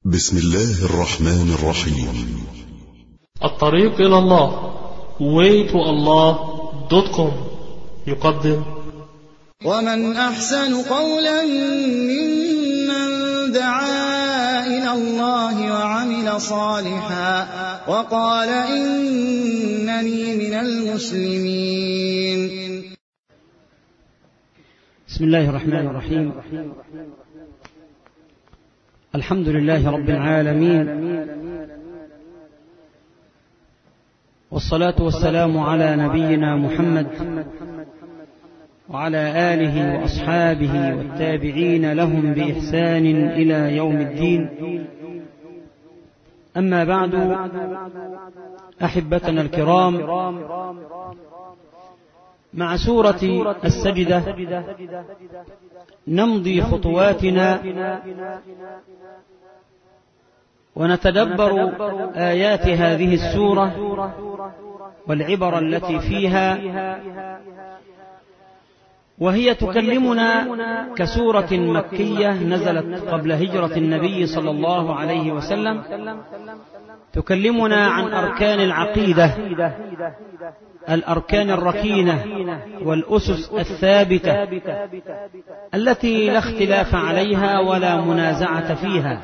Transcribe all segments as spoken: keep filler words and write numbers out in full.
بسم الله الرحمن الرحيم. الطريق إلى الله way to allah دوت كوم يقدم ومن أحسن قولا ممن دعا إلى الله وعمل صالحا وقال إنني من المسلمين. بسم الله الرحمن الرحيم. الحمد لله رب العالمين، والصلاة والسلام على نبينا محمد وعلى آله وأصحابه والتابعين لهم بإحسان إلى يوم الدين. أما بعد، أحبتنا الكرام، مع سورة السجدة نمضي خطواتنا ونتدبر آيات هذه السورة والعبر التي فيها، وهي تكلمنا كسورة مكية نزلت قبل هجرة النبي صلى الله عليه وسلم، تكلمنا عن أركان العقيدة، الأركان الركينة والأسس الثابتة التي لا اختلاف عليها ولا منازعة فيها،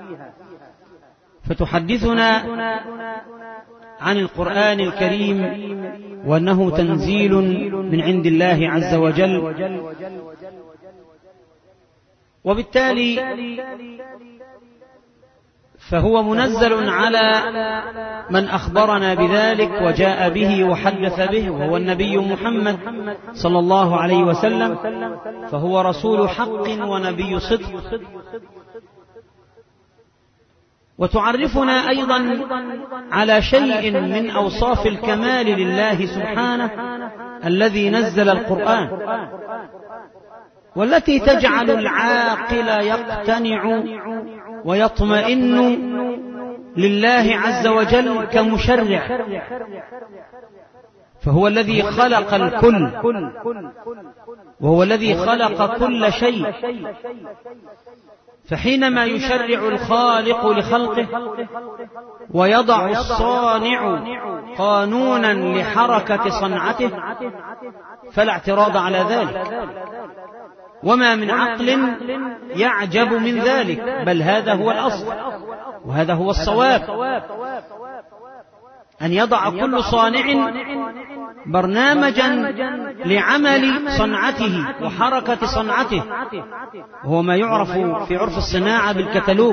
فتحدثنا عن القرآن الكريم وأنه تنزيل من عند الله عز وجل، وبالتالي فهو منزل على من أخبرنا بذلك وجاء به وحدث به، وهو النبي محمد صلى الله عليه وسلم، فهو رسول حق ونبي صدق. وتعرفنا أيضا على شيء من أوصاف الكمال لله سبحانه الذي نزل القرآن، والتي تجعل العاقل يقتنع ويطمئن لله عز وجل كمشرع، فهو الذي خلق الكل، وهو الذي خلق كل شيء، فحينما يشرع الخالق لخلقه ويضع الصانع قانونا لحركة صنعته فلا اعتراض على ذلك، وما من عقل يعجب من ذلك، بل هذا هو الأصل وهذا هو الصواب، أن يضع كل صانع برنامجا لعمل صنعته وحركة صنعته، وهو ما يعرف في عرف الصناعة بالكتالوج.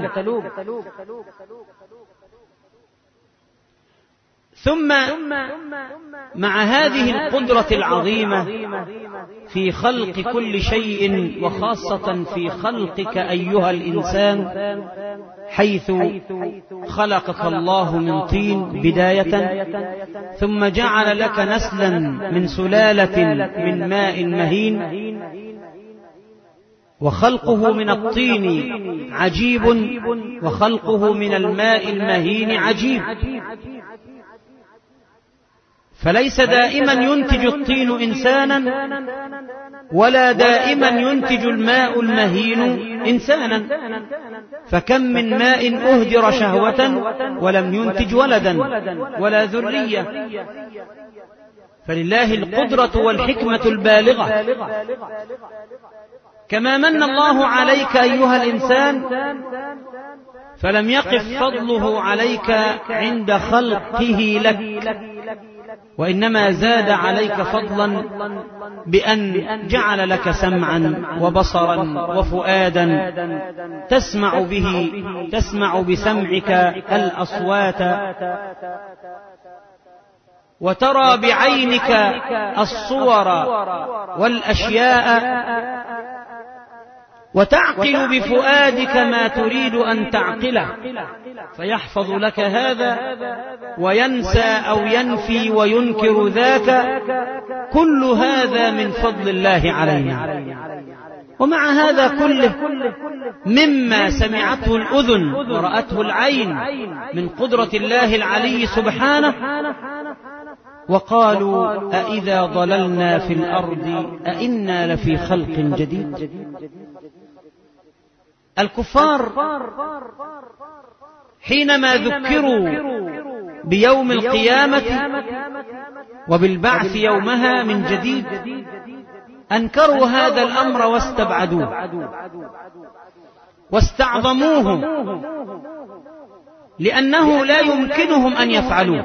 ثم مع هذه القدرة العظيمة في خلق كل شيء، وخاصة في خلقك أيها الإنسان، حيث خلقك الله من طين بداية، ثم جعل لك نسلا من سلالة من ماء مهين، وخلقه من الطين عجيب وخلقه من الماء المهين عجيب، فليس دائما ينتج الطين إنسانا ولا دائما ينتج الماء المهين إنسانا، فكم من ماء أهدر شهوة ولم ينتج ولدا ولا ذرية. فلله القدرة والحكمة البالغة. كما من الله عليك أيها الإنسان، فلم يقف فضله عليك عند خلقه لك، وإنما زاد عليك فضلا بأن جعل لك سمعا وبصرا وفؤادا تسمع به تسمع بسمعك الأصوات، وترى بعينك الصور والأشياء، وتعقل بفؤادك ما تريد أن تعقله، فيحفظ لك هذا وينسى أو ينفي وينكر ذاك، كل هذا من فضل الله علينا. ومع هذا كله مما سمعته الأذن ورأته العين من قدرة الله العلي سبحانه، وقالوا أإذا ضللنا في الأرض أإنا لفي خلق جديد. الكفار حينما ذكروا بيوم القيامة وبالبعث يومها من جديد أنكروا هذا الأمر واستبعدوه واستعظموه، لأنه لا يمكنهم أن يفعلوه.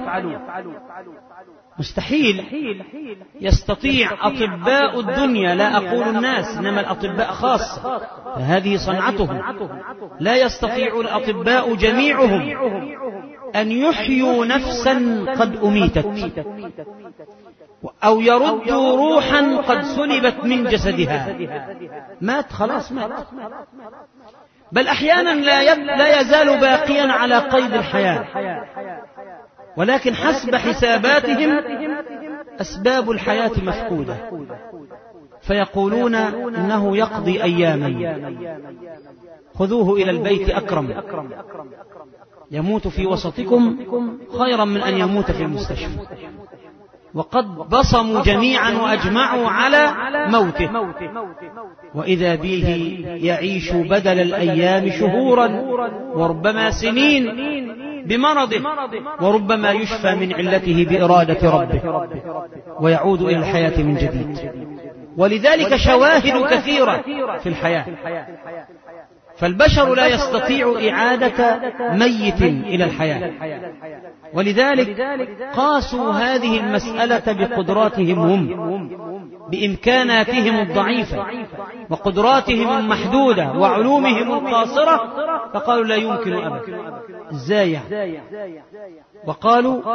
مستحيل يستطيع أطباء الدنيا، لا أقول الناس إنما الأطباء خاصة، فهذه صنعتهم، لا يستطيع الأطباء جميعهم أن يحيوا نفسا قد أميتت أو يردوا روحا قد سلبت من جسدها. مات خلاص مات، بل أحيانا لا, لا يزال باقيا على قيد الحياة، ولكن حسب حساباتهم أسباب الحياة مفقودة، فيقولون إنه يقضي أياما، خذوه إلى البيت أكرم، يموت في وسطكم خيرا من أن يموت في المستشفى. وقد بصموا جميعا وأجمعوا على موته، وإذا به يعيش بدل الأيام شهورا وربما سنين بمرضه، وربما يشفى من علته بإرادة ربه ويعود إلى الحياة من جديد. ولذلك شواهد كثيرة في الحياة، فالبشر لا يستطيع إعادة ميت إلى الحياة، ولذلك قاسوا هذه المسألة بقدراتهم هم، بإمكاناتهم الضعيفة وقدراتهم المحدودة وعلومهم القاصرة، فقالوا لا يمكن أبدا. إزاي؟ وقالوا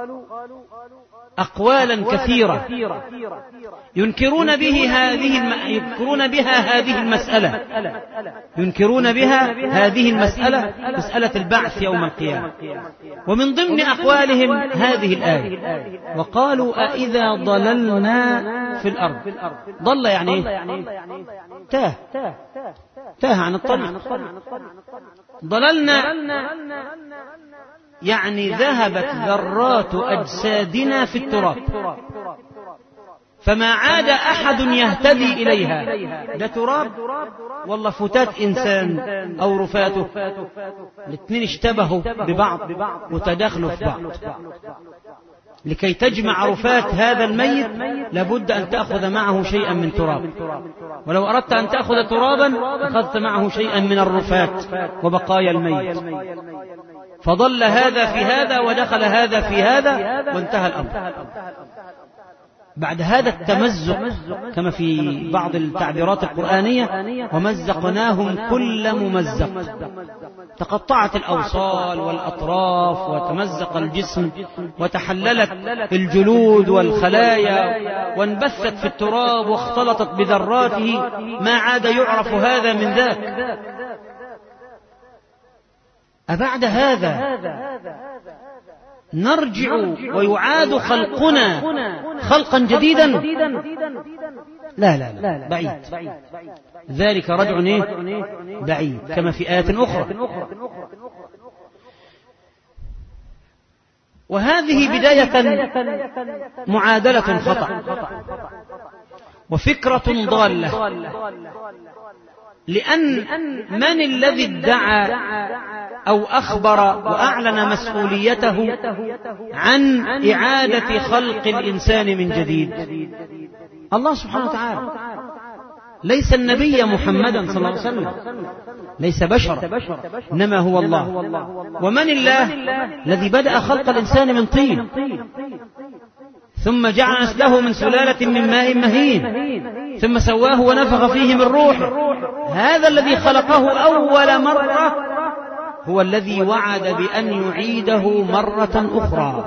أقوالا كثيرة ينكرون به هذه الم... ينكرون بها هذه المسألة ينكرون بها هذه المسألة مسألة البعث يوم القيامة. ومن ضمن أقوالهم هذه الآية، وقالوا أإذا ضللنا في الأرض. ضل يعني إيه؟ تاه تاه عن الطريق. ضللنا يعني ذهبت ذرات أجسادنا في التراب، فما عاد أحد يهتدي إليها. ده تراب والله فتات إنسان أو رفاته، الاثنين اشتبهوا ببعض وتداخلوا في بعض. لكي تجمع رفات هذا الميت لابد أن تأخذ معه شيئا من تراب، ولو أردت أن تأخذ ترابا أخذت معه شيئا من الرفات وبقايا الميت، فضل هذا في هذا ودخل هذا في هذا وانتهى الأمر. بعد هذا التمزق كما في بعض التعبيرات القرآنية، ومزقناهم كل ممزق، تقطعت الأوصال والأطراف وتمزق الجسم وتحللت الجلود والخلايا وانبثت في التراب واختلطت بذراته، ما عاد يعرف هذا من ذاك. أبعد هذا نرجع ويعاد خلقنا خلقا جديدا؟ لا لا لا، بعيد. ذلك رجع إيه؟ بعيد، كما في آيات أخرى. وهذه بداية معادلة خطأ وفكرة ضالة، لأن من الذي ادعى أو أخبر وأعلن مسؤوليته عن إعادة خلق الإنسان من جديد؟ الله سبحانه وتعالى، ليس النبي محمدا صلى الله عليه وسلم، ليس بشرا، إنما هو الله. ومن الله الذي بدأ خلق الإنسان من طين ثم جعل نسله من سلالة من ماء مهين ثم سواه ونفخ فيه من روحه. هذا الذي خلقه أول مرة هو الذي وعد بأن يعيده مرة أخرى.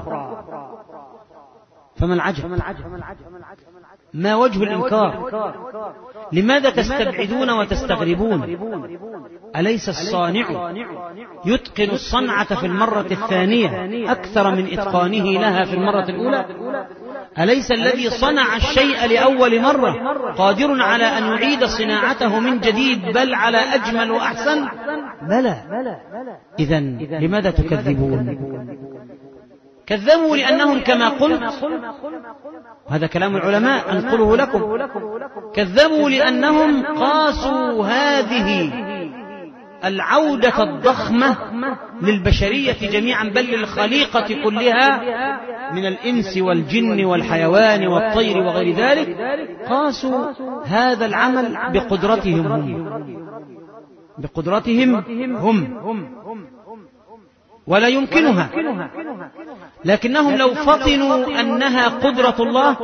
فما العجب؟ ما وجه الإنكار؟ لماذا تستبعدون وتستغربون؟ أليس الصانع يتقن الصنعة في المرة الثانية أكثر من إتقانه لها في المرة الأولى؟ أليس الذي صنع الشيء لأول مرة قادر على أن يعيد صناعته من جديد، بل على أجمل وأحسن؟ بلى. إذن لماذا تكذبون؟ كذبوا لأنهم كما قلت، هذا كلام العلماء أنقله لكم، كذبوا لأنهم قاسوا هذه العودة الضخمة للبشرية جميعا بل للخليقة كلها من الإنس والجن والحيوان والطير وغير ذلك، قاسوا هذا العمل بقدرتهم هم بقدرتهم هم ولا يمكنها، لكنهم لو فطنوا أنها قدرة الله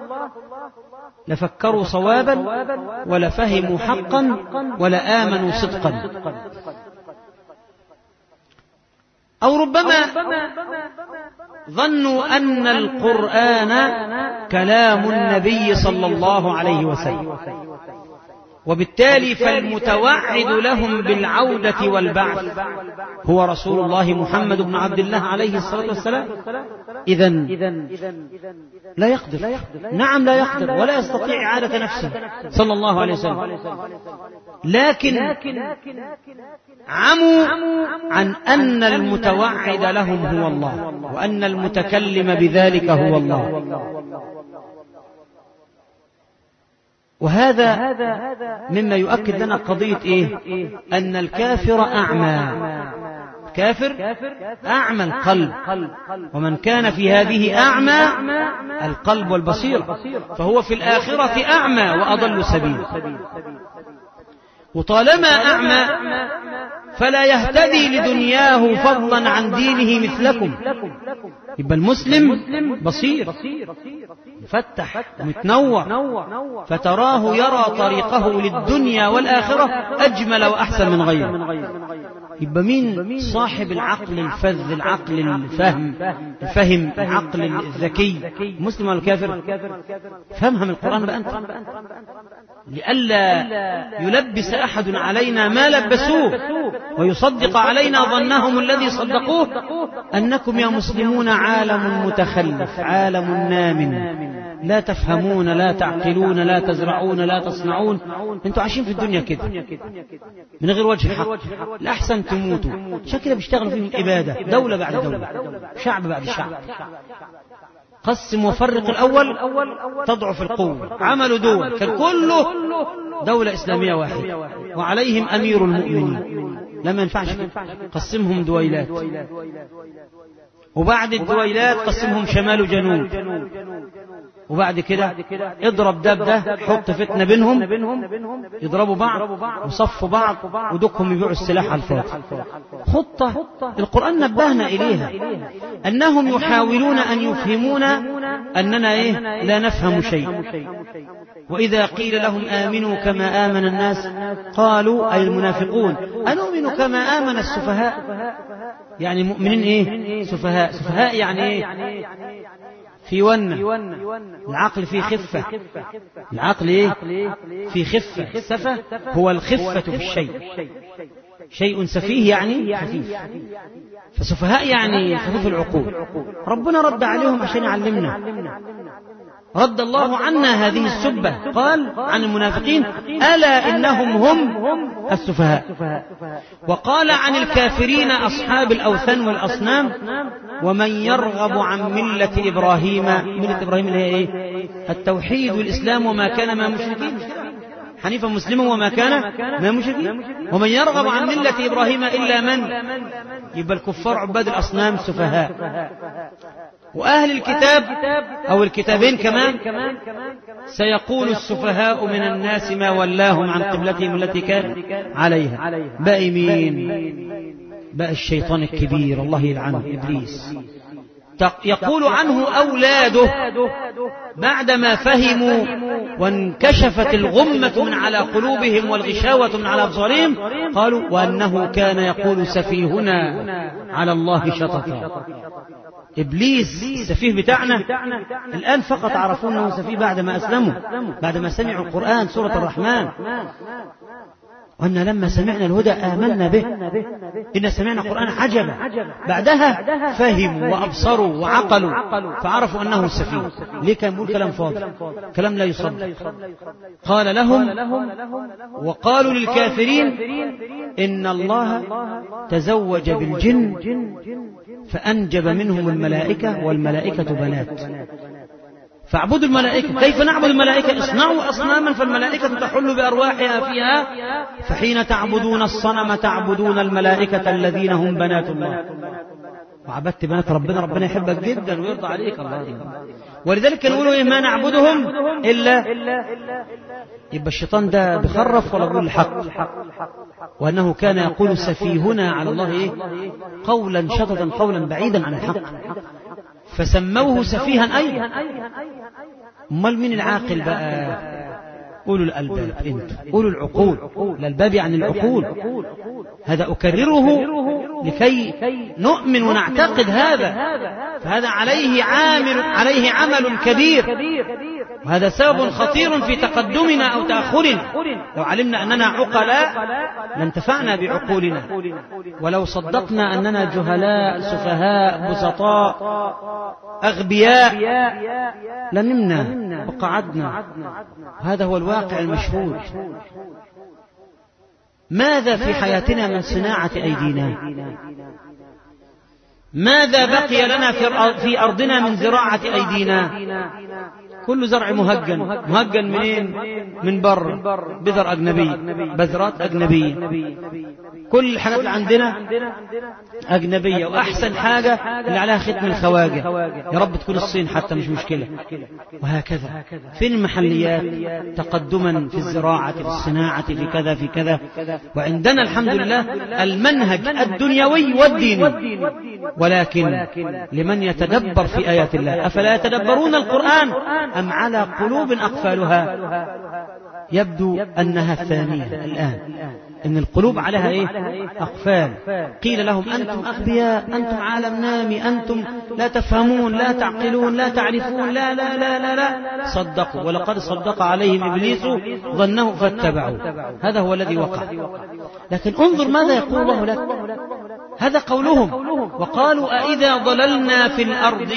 لفكروا صوابا ولفهموا حقا ولآمنوا صدقا. أو ربما ظنوا أن القرآن كلام النبي صلى الله عليه وسلم، وبالتالي فالمتوعد لهم بالعودة والبعث هو رسول الله محمد بن عبد الله عليه الصلاة والسلام. إذن لا يقدر، نعم لا يقدر ولا يستطيع إعادة نفسه صلى الله عليه وسلم، لكن عموا عن أن المتوعد لهم هو الله وأن المتكلم بذلك هو الله. وهذا مما يؤكد لنا قضية إيه؟ أن الكافر أعمى، كافر أعمى القلب، ومن كان في هذه أعمى القلب والبصيرة فهو في الآخرة أعمى وأضل سبيل. وطالما أعمى فلا يهتدي لدنياه فضلا عن دينه مثلكم. يبقى المسلم بصير مفتح متنوع، فتراه يرى طريقه للدنيا والآخرة أجمل وأحسن من غيره. يبقى مين صاحب العقل الفذ، العقل الفهم الفهم العقل الذكي، مسلم ولا كافر؟ فهمها من القرآن بقى أنت، لئلا يلبس أحد علينا ما لبسوه ويصدق علينا ظنهم الذي صدقوه أنكم يا مسلمون عالم متخلف، عالم نام، لا تفهمون لا تعقلون لا تزرعون لا تصنعون. انتوا عايشين في الدنيا كده من غير وجه حق، الأحسن تموتوا. عشان كده بيشتغلوا فيهم إبادة، دولة بعد دولة، شعب بعد شعب. قسم وفرق الأول تضعف القوة. عملوا دول كان كله دولة إسلامية واحدة وعليهم أمير المؤمنين، لما ينفعش قسمهم دويلات، وبعد الدويلات قسمهم شمال وجنوب، وبعد كده اضرب دب ده، حط فتنة بينهم يضربوا بعض وصفوا بعض ودكهم يبيعوا السلاح على الفاضي. خطة القرآن نبهنا إليها، أنهم يحاولون أن يفهمونا أننا إيه؟ لا نفهم شيء. وإذا قيل لهم آمنوا كما آمن الناس قالوا أي المنافقون أنؤمن كما آمن السفهاء. يعني مؤمنين إيه؟ سفهاء. سفهاء يعني إيه؟ في ونة، العقل في خفة، العقل إيه؟ في خفة. السفة هو الخفة في الشيء، شيء سفيه يعني خفيف، فسفهاء يعني خفيف العقول. ربنا رد عليهم عشان يعلمنا، رد الله عنا هذه السبة، قال عن المنافقين ألا إنهم هم السفهاء، وقال عن الكافرين أصحاب الأوثان والأصنام ومن يرغب عن ملة إبراهيم. ملة إبراهيم اللي هي إيه؟ التوحيد والإسلام وما كان ما مشركين، حنيفا مسلما وما كان ما مشركين. ومن يرغب عن ملة إبراهيم إلا من، يبقى الكفار عباد الأصنام سفهاء. وأهل الكتاب أو الكتابين كمان سيقول السفهاء من الناس ما ولاهم عن قبلتهم التي كان عليها. بقى مين؟ بقى الشيطان الكبير الله يلعنه إبليس. يقول عنه أولاده بعدما فهموا وانكشفت الغمة من على قلوبهم والغشاوة من على أبصارهم، قالوا وأنه كان يقول سفيهنا على الله شططا. إبليس السفيه بتاعنا الآن فقط عرفوا أنه سفيه بعد ما أسلموا، بعد ما سمعوا القرآن سورة الرحمن، وأن لما سمعنا الهدى آمنا به إن سمعنا قرآن عجبا. بعدها فهموا وأبصروا وعقلوا فعرفوا أنه سفيه. ليه كان يقول كلام فاضي، كلام لا يصدق. قال لهم وقالوا للكافرين إن الله تزوج بالجن فأنجب منهم الملائكة والملائكة بنات. فاعبدوا الملائكة. كيف نعبد الملائكة؟ اصنعوا أصناما فالملائكة تحل بأرواحها فيها، فحين تعبدون الصنم تعبدون الملائكة الذين هم بنات الله. وعبدت بنات ربنا، ربنا يحبك جدا ويرضى عليك الله. ولذلك نقولوا إيه؟ ما نعبدهم إلا. يبقى الشيطان ده بخرف ولا بيقول الحق؟ وأنه كان يقول سفيهنا على الله إيه؟ قولا شططا، قولا بعيدا عن الحق، فسموه سفيها أيضا. امال مين العاقل بقى؟ قولوا الألباب، انتوا قولوا العقول. الألباب يعني العقول. هذا أكرره لكي نؤمن ونعتقد هذا، فهذا عليه عامل عليه عمل كبير، وهذا سبب خطير في تقدمنا أو تأخرنا. لو علمنا أننا عقلاء لانتفعنا بعقولنا، ولو صدقنا أننا جهلاء سفهاء بسطاء أغبياء لنمنا وقعدنا. هذا هو الواقع المشهود. ماذا في حياتنا من صناعة أيدينا؟ ماذا بقي لنا في أرضنا من زراعة أيدينا؟ كل زرع مهجن. مهجن منين؟ من بر، بذر أجنبي، بذرات أجنبية. كل الحاجات اللي عندنا أجنبية، وأحسن حاجة اللي عليها ختم الخواجة، يا رب تكون الصين حتى مش مشكلة. وهكذا فين المحليات تقدما في الزراعة، في الصناعة، في كذا في كذا. وعندنا الحمد لله المنهج الدنيوي والديني، ولكن لمن يتدبر في آيات الله. أفلا يتدبرون القرآن أم على قلوب أقفالها؟ يبدو أنها الثانية الآن، إن القلوب عليها إيه؟ أقفال. قيل لهم أنتم أغبياء، أنتم عالم نامي، أنتم لا تفهمون، لا تعقلون، لا تعرفون، لا لا لا لا, لا. صدقوا، ولقد صدق عليهم إبليس ظنه فاتبعوا. هذا هو الذي وقع. لكن انظر ماذا يقول الله لك. هذا قولهم. وقالوا أئذا ضللنا في الأرض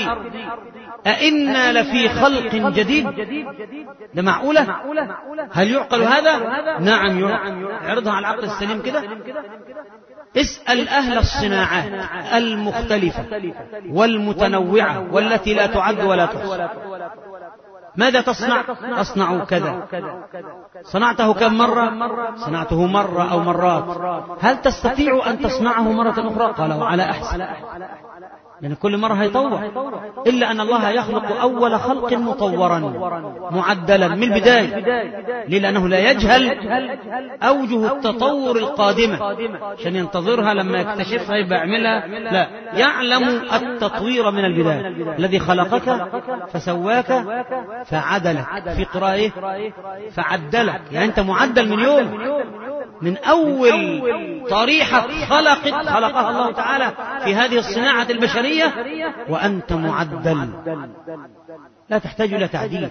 أئنا لفي خلق جديد. ده معقولة؟ هل يعقل هذا؟ نعم يعقل. اعرضها على العقل السليم كده. اسأل أهل الصناعات المختلفة والمتنوعة والتي لا تعد ولا تحصى، ماذا تصنع؟ أصنع كذا. صنعته كم مرة؟ صنعته مرة أو مرات. هل تستطيع أن تصنعه مرة أخرى؟ قالوا على أحسن، يعني كل مرة هيطور، إلا أن الله يخلق أول خلق مطورا معدلا من البداية. ليه؟ لأنه لا يجهل أوجه التطور القادمة عشان ينتظرها لما يكتشفها يبقى يعملها، لا، يعلم التطوير من البداية. الذي خلقك فسواك فعدلك، في قراءة فعدلك، يعني أنت معدل من يوم، من أول طريحة خلقت خلقها الله تعالى في هذه الصناعة البشرية وأنت معدل، لا تحتاج إلى تعديل.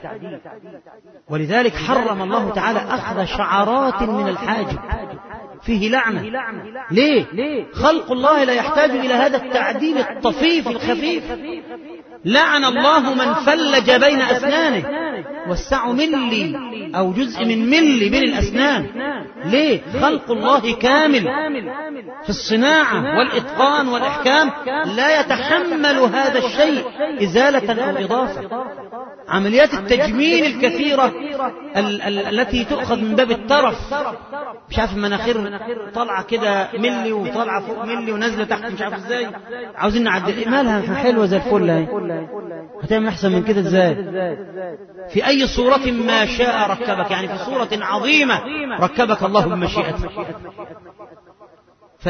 ولذلك حرم الله تعالى أخذ شعرات من الحاجب، فيه لعنة. ليه؟ خلق الله لا يحتاج إلى هذا التعديل الطفيف الخفيف. لعن الله من فلج بين أسنانه، وسعوا ملي أو جزء من ملي بين الأسنان. ليه؟ خلق الله كامل في الصناعة والإتقان والإحكام، لا يتحمل هذا الشيء إزالة أو إضافة. عمليات التجميل الكثيرة ال- ال- التي تؤخذ من باب الترف، مش عارف المناخير طالعة كده ملي وطالعة فوق ملي ونازلة تحت مش عارف ازاي، عاوزين نعدل. مالها حلوة زي الفل اهي، هتعمل أحسن من كده ازاي؟ في أي صورة ما شاء ركبك، يعني في صورة عظيمة ركبك الله بمشيئته. ف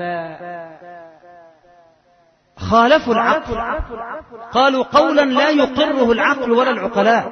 خالفوا العقل، قالوا قولا لا يقره العقل ولا العقلاء.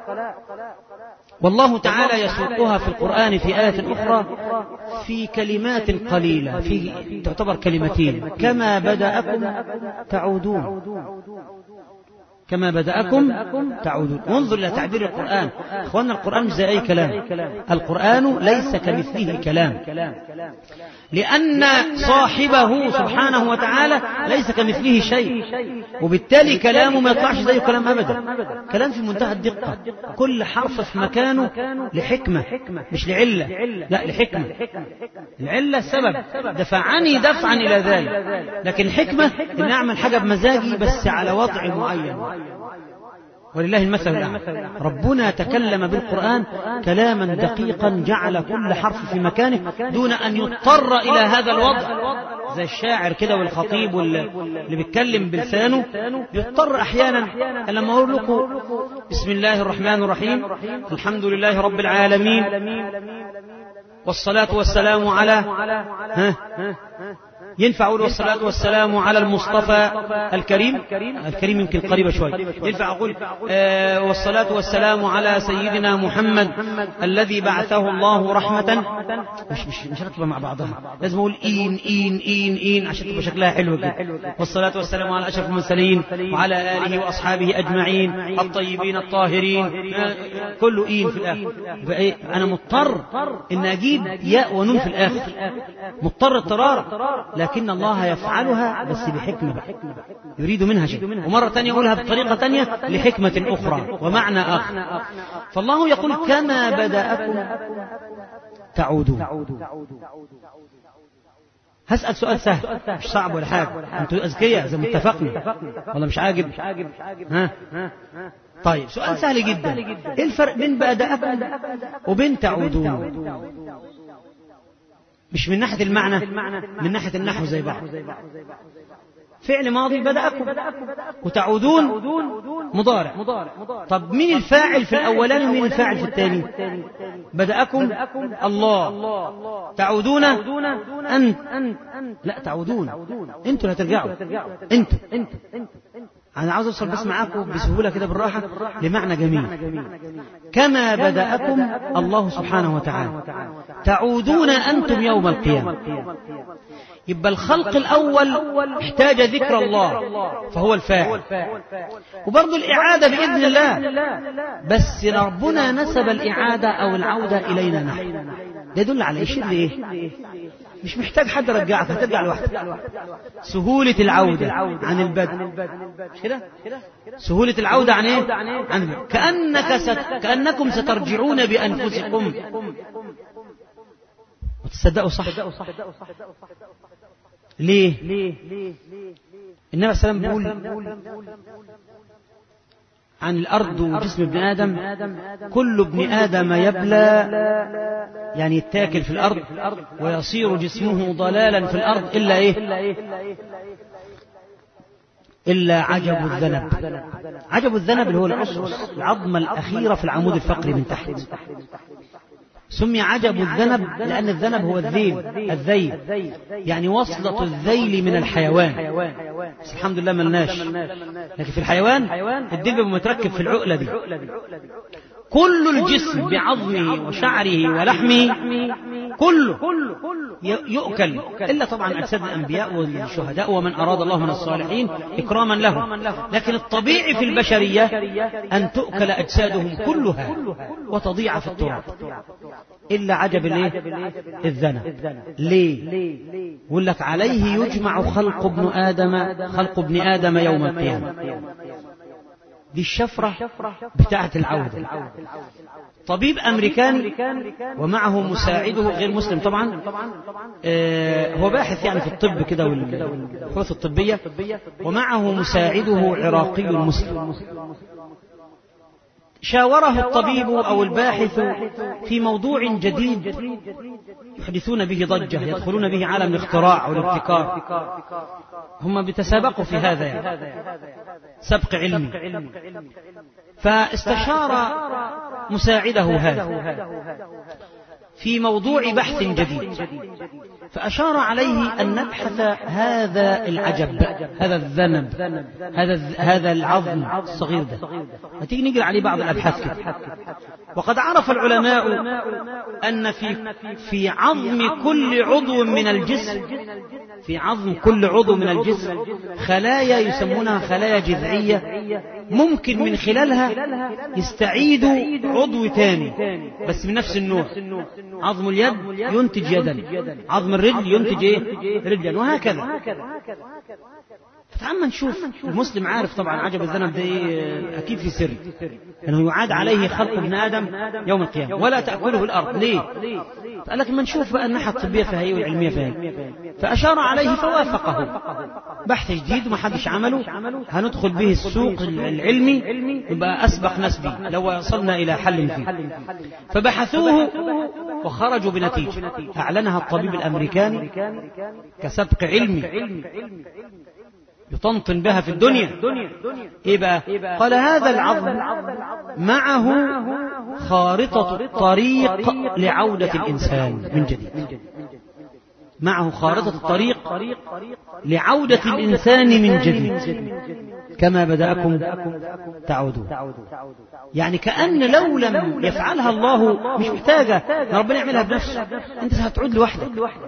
والله تعالى يسوقها في القرآن في آية أخرى في كلمات قليلة، في تعتبر كلمتين: كما بدأكم تعودون، كما بدأكم تعودون. وانظر إلى تعبير القرآن. أخوانا القرآن مش زي أي كلام، القرآن ليس كمثله كلام، لأن صاحبه سبحانه وتعالى ليس كمثله شيء، وبالتالي كلامه ما يطلعش زي كلام أبدا. كلام في منتهى الدقة، كل حرف في مكانه لحكمة، مش لعلة، لا لحكمة. العلة سبب دفعني دفعا إلى ذلك، لكن حكمة إن أعمل حاجة بمزاجي بس على وضع معين. ولله المثل الأعلى. ربنا تكلم بالقرآن كلاما دقيقا جعل كل حرف في مكانه دون أن يضطر إلى هذا الوضع، زي الشاعر كده والخطيب اللي بيتكلم بلسانه يضطر أحيانا. لما أقول لكم بسم الله الرحمن الرحيم الحمد لله رب العالمين والصلاة والسلام على ها ينفع أقول والصلاة والسلام على المصطفى الكريم، الكريم يمكن قريبة شوي، ينفع أقول آه والصلاة والسلام على سيدنا محمد الذي بعثه الله رحمة، مش مش مش ركبة مع بعضها، لازم أقول إين إين إين إين عشان تبقى شكلها حلو كده. والصلاة والسلام على أشرف المرسلين وعلى آله وأصحابه أجمعين الطيبين الطاهرين، آه كله إين في الآخر. إيه أنا مضطر إن أجيب ياء ونون في الآخر، مضطر اضطرارا، لكن الله يفعلها بس بحكمة يريد منها شيء، ومرة تانية يقولها بطريقة تانية لحكمة أخرى ومعنى آخر. فالله يقول كما بدأكم تعودون. هسأل سؤال سهل مش صعب ولا حاجة، أنتوا أذكياء زي ما اتفقنا ولا مش عاجب؟ ها طيب سؤال سهل جدا، إيه الفرق بين بدأكم وبين تعودون؟ مش من ناحية المعنى، من ناحية النحو زي بعض. فعل ماضي بدأكم، وتعودون مضارع. طب مين الفاعل في الأولاني ومين الفاعل في الثاني؟ بدأكم الله، تعودون أنت. لا تعودون أنتوا لا ترجعوا، أنتوا. أنا عاوز أوصل بس معاكم بسهولة كده بالراحة لمعنى جميل. كما بدأكم الله سبحانه وتعالى تعودون أنتم يوم القيامة. يبقى الخلق الأول احتاج ذكر الله فهو الفاعل، وبرضو الإعادة بإذن الله، بس ربنا نسب الإعادة أو العودة إلينا نحن. ده يدل على إيش؟ إيه؟ مش محتاج حد رجعك، هترجع لوحدك. سهولة العودة عن البدء، مش كده؟ سهولة العودة عن إيه؟ عن البدء. كأنك ست... كأنكم سترجعون بأنفسكم. وتصدقوا صح؟ ليه؟ النبي صلى الله عليه وسلم بيقول عن الأرض وجسم ابن آدم كل ابن آدم يبلى، يعني يتاكل في الأرض ويصير جسمه ضلالا في الأرض إلا إيه؟ إلا عجب الذنب. عجب الذنب اللي هو العصعص، العظمة الأخيرة في العمود الفقري من تحت. سمي عجب الذنب لأن الذنب هو الذيل، الذيل يعني وصلة الذيل من الحيوان، بس الحمد لله ملناش. لكن في الحيوان الذيل بيبقى متركب في العقلة دي. كل الجسم بعظمه وشعره ولحمه كله يؤكل، إلا طبعا أجساد الأنبياء والشهداء ومن أراد الله من الصالحين إكراما لهم. لكن الطبيعي في البشرية أن تؤكل أجسادهم كلها وتضيع في التراب، إلا عجب الايه؟ الذنب. ليه؟ يقول لك عليه يجمع خلق ابن آدم خلق ابن آدم يوم القيامة. دي الشفرة بتاعة العودة. طبيب أمريكاني ومعه مساعده غير مسلم طبعا، آه هو باحث يعني في الطب كده والبحوث الطبية، ومعه مساعده عراقي مسلم. شاوره الطبيب أو الباحث في موضوع جديد يحدثون به ضجة، يدخلون به عالم الاختراع والابتكار. هم بيتسابقوا في هذا يعني سبق علمي. فاستشار مساعده هذا في موضوع بحث جديد، فأشار عليه أن نبحث هذا العجب، هذا الذنب، هذا هذا العظم الصغير ده، هتيجي نجري عليه بعض الأبحاث كده. وقد عرف العلماء أن في في عظم كل عضو من الجسم، في عظم كل عضو من الجسم خلايا يسمونها خلايا جذعية، ممكن من خلالها يستعيدوا عضو تاني بس من نفس النوع. عظم اليد ينتج يدا، عظم الرجل ينتج ايه؟ رجلا، وهكذا. فتعال نشوف. المسلم عارف طبعا عجب الذنب ده ايه، اكيد في سر انه يعاد عليه خلق ابن ادم يوم القيامه ولا تاكله الارض. ليه؟ قال لك ما نشوف بقى الناحيه الطبيه فيها ايه والعلميه فيها ايه. فاشار عليه فوافقه، بحث جديد ومحدش عمله، هندخل به السوق العلمي يبقى أسبق ناس به لو وصلنا إلى حل فيه. فبحثوه وخرجوا بنتيجة أعلنها الطبيب الأمريكاني كسبق علمي يطنطن بها في الدنيا. إيه بقى؟ قال هذا العظم معه خارطة الطريق لعودة الإنسان من جديد، معه خارطة الطريق لعودة الإنسان من جديد كما بدأكم تعودون. يعني كأن لو لم يفعلها الله مش محتاجة ربنا يعملها بنفسه، أنت هتعود لوحدك.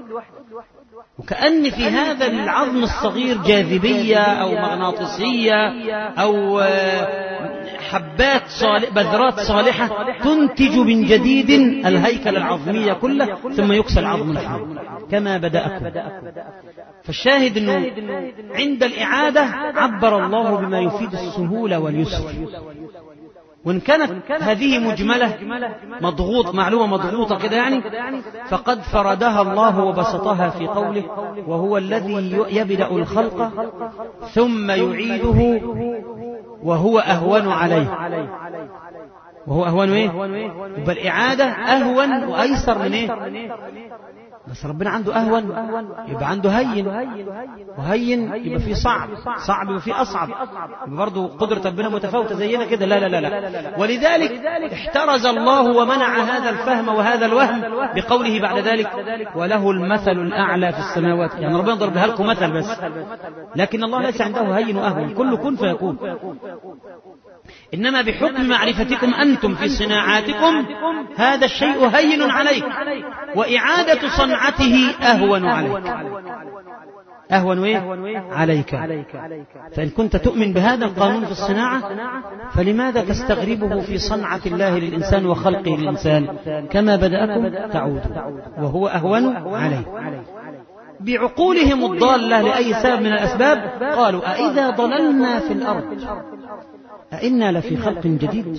وكأن في هذا العظم الصغير جاذبية أو مغناطيسية أو حبات صالح بذرات صالحة تنتج من جديد الهيكل العظمية كله، ثم يكسى العظم الحام كما بدأكم. فالشاهد أنه عند الإعادة عبر الله بما يفيد السهولة واليسر. وإن كانت هذه مجملة مضغوط معلومة مضغوطة كده يعني، فقد فردها الله وبسطها في قوله وهو الذي يبدأ الخلق ثم يعيده وهو أهون عليه. وهو أهون إيه؟ يبقى الإعادة أهون وأيسر من إيه؟ بس ربنا عنده أهون يبقى عنده هين، وهين يبقى فيه صعب، صعب يبقى فيه أصعب، يبقى برضه قدرة ربنا متفاوتة زينا كده. لا لا لا لا. ولذلك احترز الله ومنع هذا الفهم وهذا الوهم بقوله بعد ذلك وله المثل الأعلى في السماوات. يعني ربنا ضرب لكم مثل بس، لكن الله ليس عنده هين وأهون، كل كن فيكون. إنما بحكم معرفتكم أنتم في صناعاتكم هذا الشيء هين عليك، وإعادة صنعته أهون عليك. أهون إيه؟ عليك. فإن كنت تؤمن بهذا القانون في الصناعة فلماذا تستغربه في صنعة الله للإنسان وخلقه للإنسان؟ كما بدأكم تعود وهو أهون عليه. بعقولهم الضالة لأي سبب من الأسباب قالوا أإذا ضللنا في الأرض أإنا لفي خلق جديد؟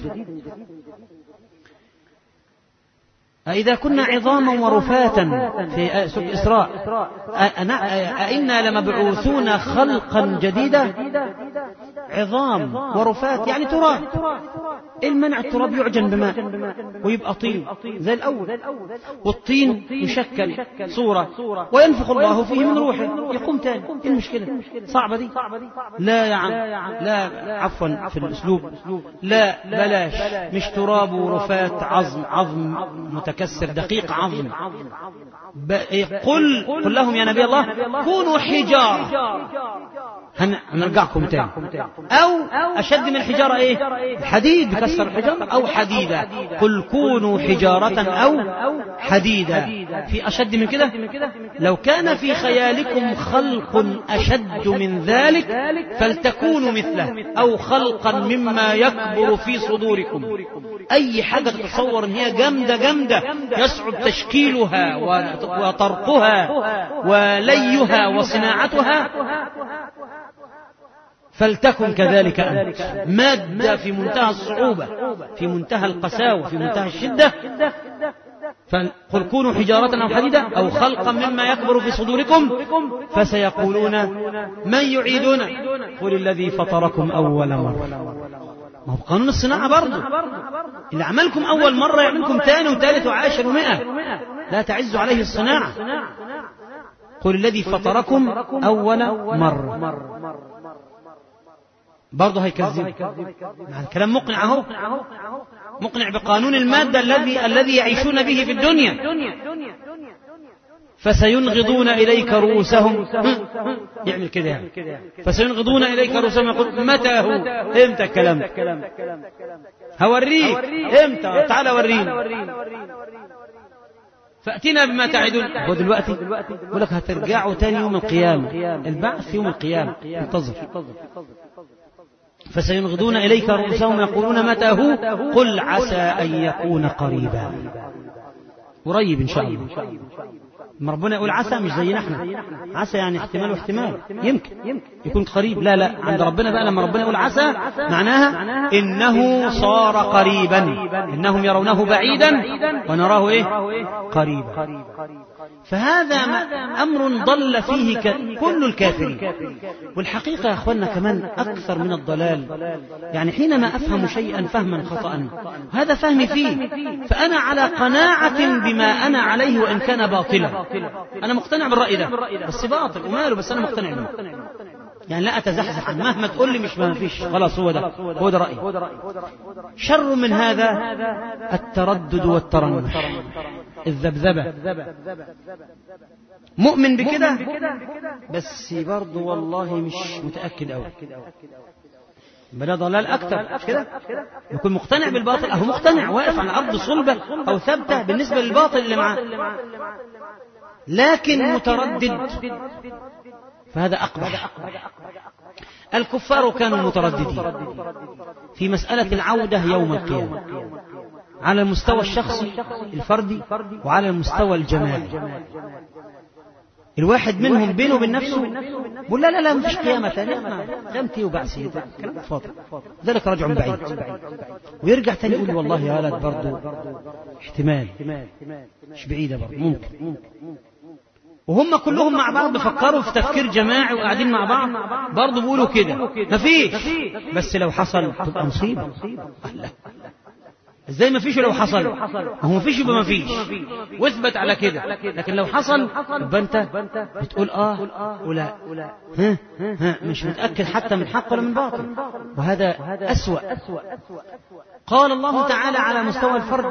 أإذا كنا عظاما ورفاتا في سورة إسراء أإنا لمبعوثون خلقا جديدا؟ عظام ورفات يعني تراب. المنع التراب يعجن بماء ويبقى طين زي الأول، والطين يشكل صورة وينفخ الله فيه من روحه يقوم تاني. إيه المشكلة؟ صعبة دي؟ لا يا عم، لا عفوا في الأسلوب، لا بلاش، مش تراب ورفات، عظم عظم متكسر دقيق عظم. قل قل لهم يا نبي الله كونوا حجارة، هنرجعكم تاني، أو أشد من الحجارة إيه؟ الحديد يكسر الحجارة، أو حديدة. قل كونوا حجارة أو حديدة. في أشد من كده؟ لو كان في خيالكم خلق أشد من ذلك فلتكونوا مثله، أو خلقا مما يكبر في صدوركم. أي حاجة تتصور أن هي جامدة جامدة يصعب تشكيلها وطرقها وليها وصناعتها فلتكن كذلك أنت. مادة في منتهى الصعوبة، في منتهى القساوة، في منتهى الشدة. فقل كونوا حجارة أو حديدة أو خلقا مما يكبر في صدوركم فسيقولون من يعيدنا قل الذي فطركم أول مرة. ما هو قانون الصناعة برضه، اللي عملكم أول مرة يعملكم ثاني وثالث وعاشر ومئة، لا تعز عليه الصناعة. قل الذي فطركم أول مرة برضه هيكذب. الكلام مقنع اهو، مقنع بقانون المادة الذي الذي يعيشون به في الدنيا. فسينغضون إليك رؤوسهم، يعمل كده يعني. فسينغضون إليك رؤوسهم يقول متى هو؟ امتى الكلام؟ هوريك امتى؟ تعال ورينا. فأتنا بما تعدون. هو دلوقتي يقول لك هترجعوا تاني يوم القيامة، البعث يوم القيامة، انتظر. فسينغضون إليك رؤوسهم يقولون متى هو؟ قل عسى أن يكون قريبا، قريب إن شاء الله. ما ربنا يقول عسى مش زينا احنا، عسى يعني احتمال واحتمال، يمكن يكون قريب. لا لا، عند ربنا بقى لما ربنا يقول عسى معناها إنه صار قريبا، إنهم يرونه بعيدا ونراه إيه؟ قريبا. فهذا أمر ضل فيه كل الكافرين. والحقيقة يا أخوانا كمان أكثر من الضلال، يعني حينما أفهم شيئا فهما خطأ هذا فهمي فيه، فأنا على قناعة بما أنا عليه وإن كان باطلا. أنا مقتنع بالرأي ده بس باطل وماله، بس أنا مقتنع به، يعني لا أتزحزح عنه مهما تقول لي مش ما فيش، خلاص هو ده هو ده رأيي. شر من هذا التردد والترنح، الذبذبة. مؤمن بكده بس برضه والله مش متأكد أوي، بلا ضلال أكتر مش كده؟ يكون مقتنع بالباطل، أهو مقتنع واقف على أرض صلبة أو ثابتة بالنسبة للباطل اللي معاه، لكن متردد، فهذا أقبح. الكفار كانوا مترددين في مسألة العودة يوم القيامة على المستوى الشخصي الفردي وعلى المستوى الجماعي. الواحد منهم بينه وبين نفسه بقول لا لا لا مفيش قيامة ثانية، قيامتي وبعثي، كلام فاضي، ذلك رجع بعيد. ويرجع تاني يقول والله يا ولد برضو احتمال مش بعيدة، برضو ممكن. وهم كلهم مع بعض بيفكروا في تفكير جماعي وقاعدين مع بعض برضو بيقولوا كده مفيش، بس لو حصل تبقى مصيبة. ازاي ما فيش؟ لو حصل هو ما فيش يبقى ما فيش واثبت على كده، لكن لو حصل يبقى انت بتقول اه ولا ها ها مش متأكد حتى من حق ولا من باطل، وهذا أسوأ. قال الله تعالى على مستوى الفرد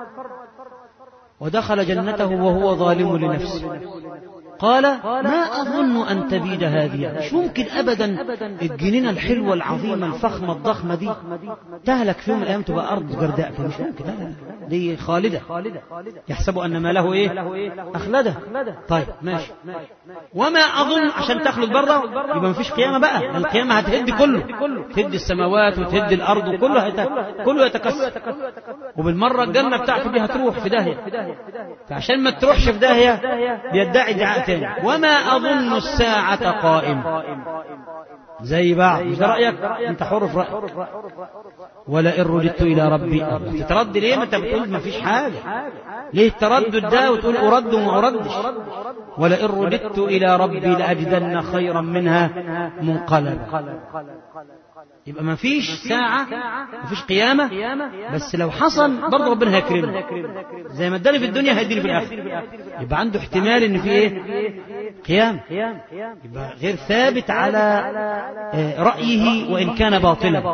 ودخل جنته وهو ظالم لنفسه قال ما أظن أن تبيد هذه، مش ممكن أبدا الجنينة الحلوة العظيمة الفخمة الضخمة دي تهلك في يوم من الأيام تبقى أرض جرداء، مش ممكن، لا لا دي خالدة، يحسب أن ما له إيه أخلده. طيب ماشي، وما أظن عشان تخلد برضه يبقى ما فيش قيامة بقى، القيامة هتهد كله، تهد السماوات وتهد الأرض وكله هت... كله يتكسر، وبالمرة الجنة بتاعته دي هتروح في داهية، فعشان ما تروحش في داهية بيدعي ادعاء تاني وما أظن الساعة قائمة زي بعض. مش ده رأيك؟ انت حر في رأيك. ولئن رددت إلى ربي، تترد ليه؟ ما انت بتقول ما فيش حاجة، ليه التردد ده وتقول أرد وما أردش؟ ولئن رددت إلى ربي لأجدن خيرا منها منقلبا. يبقى ما فيش ساعة ما فيش قيامة، بس لو حصل برضه ربنا هيكرمه زي ما اداني في الدنيا هيديني في الآخرة، يبقى عنده احتمال ان في ايه قيام، يبقى غير ثابت على رأيه وإن كان باطلا.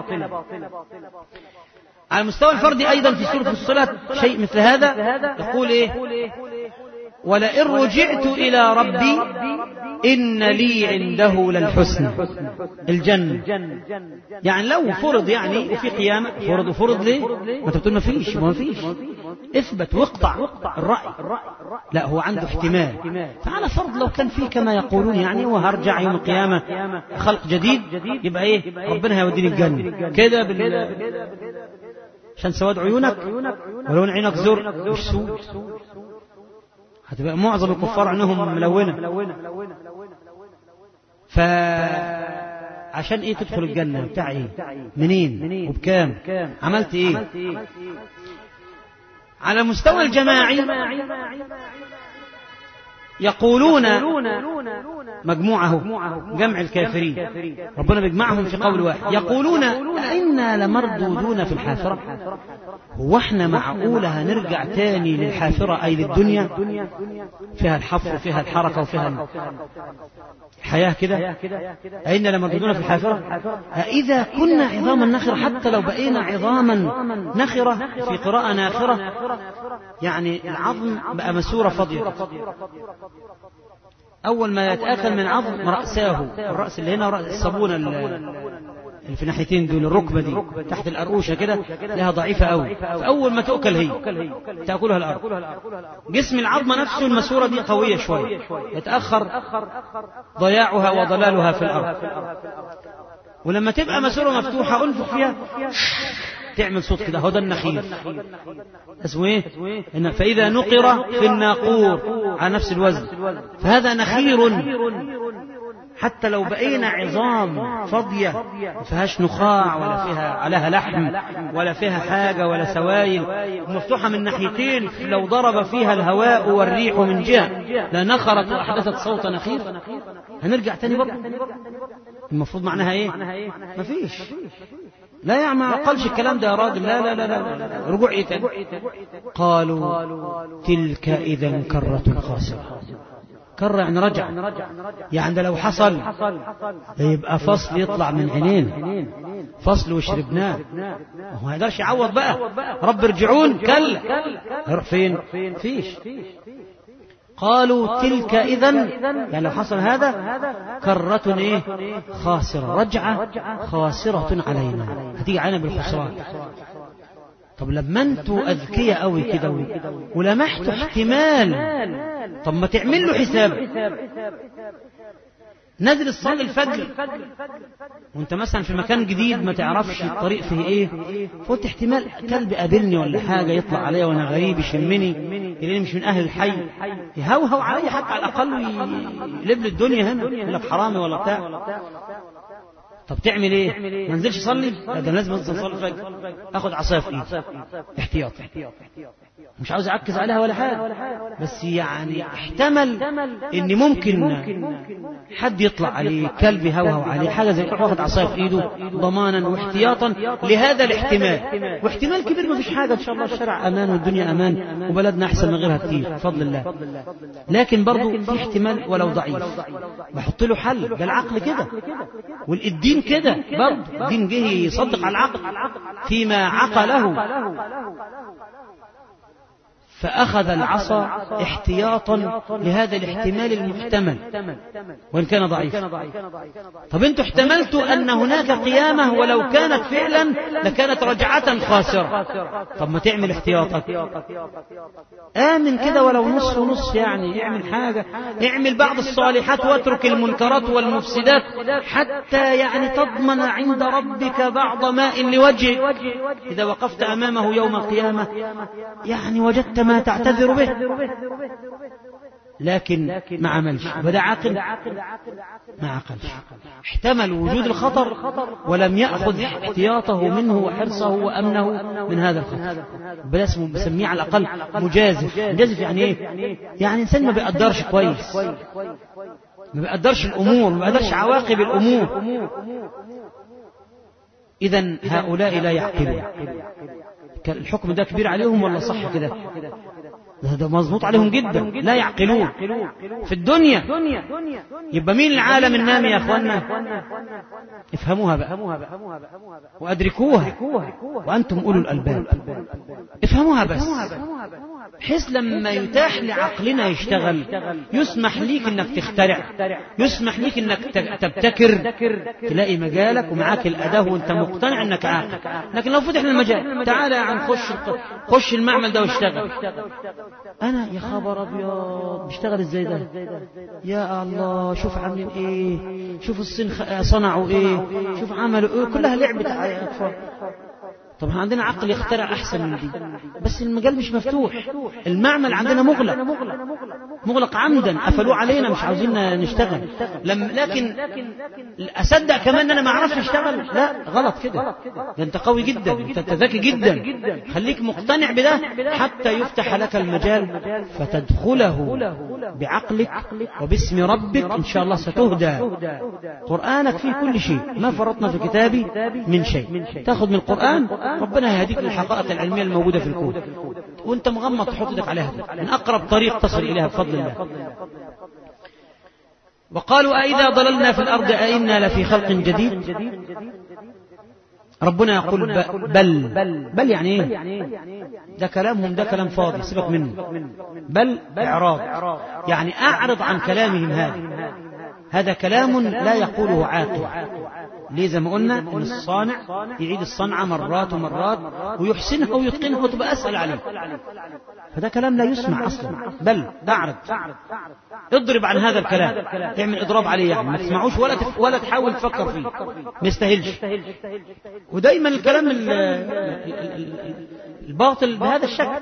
على المستوى الفردي أيضا في سورة فصلت شيء مثل هذا، يقول ايه ولئن رجعت إلى ربي إن لي عنده للحسن الجنة. يعني لو فرض يعني وفي قيامة فرض وفرض ليه ما تقول ما فيش ما فيش اثبت واقطع الرأي، لا هو عنده احتمال. فعلى فرض لو كان فيه كما يقولون يعني وهرجع يوم القيامة خلق جديد يبقى ايه ربنا هيوديني الجنة كده بال... عشان سواد عيونك ولون عينك زر مش سوء، هتبقى معظم الكفار عنهم ملونة. فعشان ايه تدخل الجنة بتاع ايه منين وبكام عملت ايه؟ على مستوى الجماعي يقولون مجموعه جمع الكافرين ربنا بيجمعهم في قول واحد، يقولون إنا لمردودون في الحافرة، هو احنا معقولة هنرجع تاني للحافرة أي للدنيا فيها الحفر وفيها الحركة وفيها الحياة كده، أئنا لمردودون في الحافرة أئذا كنا عظاما نخرة، حتى لو بقينا عظاما نخرة في قراءة ناخرة يعني العظم بقى مسورة فاضية، أول ما يتأكل من عظم رأساه، الرأس اللي هنا رأس الصابونة اللي في ناحيتين دول الركبة دي تحت الأرؤوشة كده لها ضعيفة أوي، فأول ما تأكل هي تأكلها الأرض. جسم العظمة نفسه المسورة دي قوية شوية، يتأخر ضياعها وضلالها في الأرض، ولما تبقى مسورة مفتوحة أنفخ فيها تعمل صوت كده، هو ده النخير اسمه ايه؟ إن فإذا نقر في الناقور على نفس الوزن فهذا نخير حتى لو بقينا عظام فاضية ما فيهاش نخاع ولا فيها عليها لحم ولا فيها حاجة ولا سوائل ومفتوحة من ناحيتين، لو ضرب فيها الهواء والريح من جهة لنخرت وأحدثت صوتا نخير، هنرجع تاني برضه. المفروض معناها ايه؟ مفيش. لا يا ما قالش الكلام ده يا راجل، لا لا لا, لا, لا. رجوع ايه تاني؟ قالوا تلك إذا كرة خاسرة. كرة يعني رجع، يعني لو حصل يبقى فصل يطلع من عينين، فصل وشربناه، هو ما يقدرش يعوض بقى. رب ارجعون، كلا يروح فين؟ فيش. قالوا تلك إذن، يعني لو حصل هذا كرة إيه؟ خاسرة، رجعة خاسرة علينا، هتيجي علينا بالخسران. طب لما انتوا أذكياء قوي كده ولمحتوا احتمال، طب ما تعمل له حساب. نزل الصلاة الفجر وانت مثلا في مكان جديد ما تعرفش الطريق فيه ايه، فقلت احتمال كلب قابلني ولا حاجة يطلع عليا وانا غريب يشمني يلاقيني مش من اهل الحي، يهوهو عليا حتى على الاقل يقلب لي الدنيا هنا يقول لك حرامي ولا بتاع. طب تعمل ايه؟ ما نزلش اصلي؟ لا ده لازم انزل اصلي الفجر، اخد عصايه في ايدي احتياط، مش عاوز اعكز عليها ولا حاجه، بس يعني احتمل ان ممكن حد يطلع عليه كلب يهوهو عليه حاجه زي كده، واخد عصايه في ايده ضمانا واحتياطا لهذا الاحتمال. واحتمال كبير ما فيش حاجه، ان شاء الله الشرع امان والدنيا امان وبلدنا احسن من غيرها كتير بفضل الله، لكن برضو في احتمال ولو ضعيف بحط له حل. ده العقل كده والدين كده برضو، الدين جه يصدق على العقل فيما عقله، فأخذ العصا احتياطا لهذا الاحتمال المحتمل وإن كان ضعيف. طب انتوا احتملتوا أن هناك قيامة ولو كانت فعلا لكانت رجعة خاسرة، طب ما تعمل احتياطك، آمن كده ولو نص ونص، يعني اعمل حاجة، اعمل بعض الصالحات واترك المنكرات والمفسدات حتى يعني تضمن عند ربك بعض ماء لوجهك إذا وقفت أمامه يوم القيامة يعني وجدت ما تعتذر به، لكن ما عملش. وده عاقل ما عقلش، احتمل وجود الخطر ولم يأخذ احتياطه منه وحرصه وأمنه من هذا الخطر. بل اسمه بسميه على الأقل مجازف. مجازف يعني ايه؟ يعني إنسان ما بيقدرش كويس، ما بيقدرش الأمور، ما بيقدرش عواقب الأمور. إذن هؤلاء لا يعقلون. الحكم ده كبير عليهم ولا صح كده؟ ده مظبوط عليهم جدا، لا يعقلون في الدنيا. يبقى مين العالم النامي يا أخوانا؟ افهموها بقى وأدركوها وأنتم أولو الألباب، افهموها بس، بحيث لما يتاح لعقلنا يشتغل يسمح ليك انك تخترع، يسمح ليك انك تبتكر، تلاقي مجالك ومعاك الأداة وانت مقتنع انك عاقل. لكن لو فتحنا المجال، تعالى عن خش خش المعمل ده واشتغل. انا يا خبر ابيض بيشتغل ازاي ده؟ يا الله، شوف عاملين ايه، شوف الصين صنعوا ايه، شوف عملوا ايه، كلها لعبة اطفال. طب عندنا عقل يخترع أحسن من دي، بس المجال مش مفتوح. المعمل عندنا مغلق مغلق عمدا، قفلوه علينا، مش عاوزين نشتغل. لم لكن أصدق كمان أن أنا ما أعرفش أشتغل؟ لا، غلط كده. ده أنت قوي جدا، أنت ذكي جدا، خليك مقتنع بده حتى يفتح لك المجال فتدخله بعقلك وباسم ربك، إن شاء الله ستهدى. قرآنك فيه كل شيء، ما فرطنا في كتابي من شيء. تأخذ من القرآن ربنا يهديك للحقائق العلمية الموجودة في الكون، وانت مغمض تحط يدك عليها من أقرب طريق تصل إليها بفضل الله. وقالوا أئذا ضللنا في الأرض أئنا لفي خلق جديد. ربنا يقول بل بل يعني ايه؟ ده كلامهم، ده كلام فاضي، سيبك منه. بل إعراض، يعني أعرض عن كلامهم هذا، هذا كلام لا يقوله عاقل. ليه؟ زي ما قلنا ان الصانع يعيد الصنعة مرات ومرات ويحسنها ويتقنها وتبقى أسهل عليه، فده كلام لا يسمع أصلا. بل أعرض، اضرب عن هذا الكلام، اعمل إضراب عليه، يعني ما تسمعوش ولا تف... ولا تحاول تفكر فيه، ما يستاهلش. ودايما الكلام الباطل بهذا الشكل.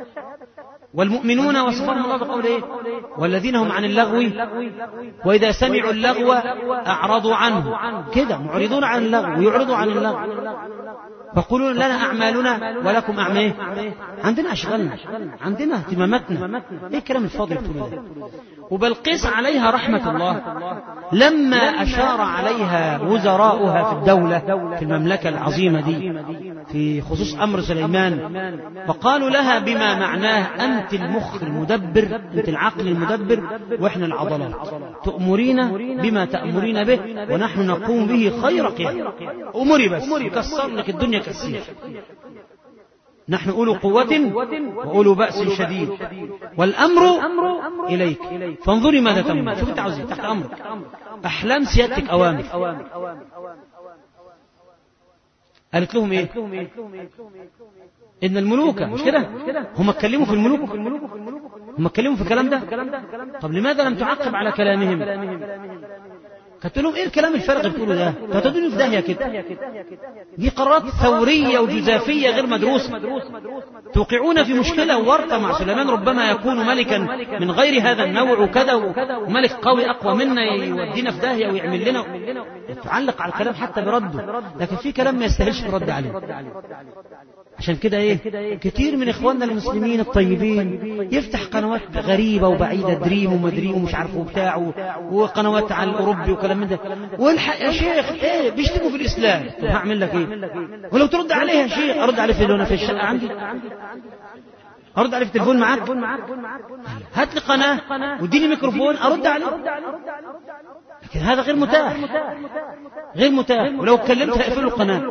والمؤمنون وصفهم الله بقول ايه؟ والذين هم عن اللغو وإذا سمعوا سمعوا اللغو أعرضوا عنه، كده معرضون عن اللغو ويعرضوا عن اللغو، فقولون لنا أعمالنا ولكم أعمال، عندنا أشغالنا، عندنا اهتماماتنا، إيه الكلام الفاضل كله ده؟ وبلقيس عليها رحمة الله لما أشار عليها وزراؤها في الدولة في المملكة العظيمة دي في خصوص أمر سليمان، فقالوا لها بما معناه أنت المخ المدبر، أنت العقل المدبر وإحنا العضلات، تأمرين بما تأمرين به ونحن نقوم به خير قيام، أمري بس يكسر لك الدنيا كالسيف، نحن أولو قوة وأولو بأس شديد والأمر إليك فانظري ماذا تأمر. شوف أنت عاوزين تحت أمرك، أحلام سيادتك أوامر. قالت لهم إيه؟ إن الملوك، مش كده؟ هم اتكلموا في الملوك، هم اتكلموا في الكلام ده. طب لماذا لم تعقب على كلامهم؟ قلت لهم ايه الكلام الفارغ اللي بتقولوا ده؟ هتودوني في داهيه كده. دي قرارات ثوريه وجزافيه غير مدروسه، توقعون في مشكله وورطه مع سليمان، ربما يكون ملكا من غير هذا النوع وكذا، وملك قوي اقوى منا يودينا في داهيه ويعمل لنا، تعلق على الكلام حتى برده، لكن في كلام ما يستاهلش برد عليه. عشان كده ايه كتير من اخواننا المسلمين الطيبين يفتح قنوات غريبه وبعيده، دريم ومدريم ومش عارف وبتاع، وقنوات على الاوروبي وكلام من ده، والحق يا شيخ ايه بيشتموا في الاسلام. طب هعمل لك ايه؟ ولو ترد عليه يا شيخ ارد عليه في اللي في الشقه عندي، ارد عليه في التليفون معاك، هات لي قناه واديني ميكروفون ارد عليه، لكن هذا غير متاح، غير متاح. ولو اتكلمت هقفل القناه،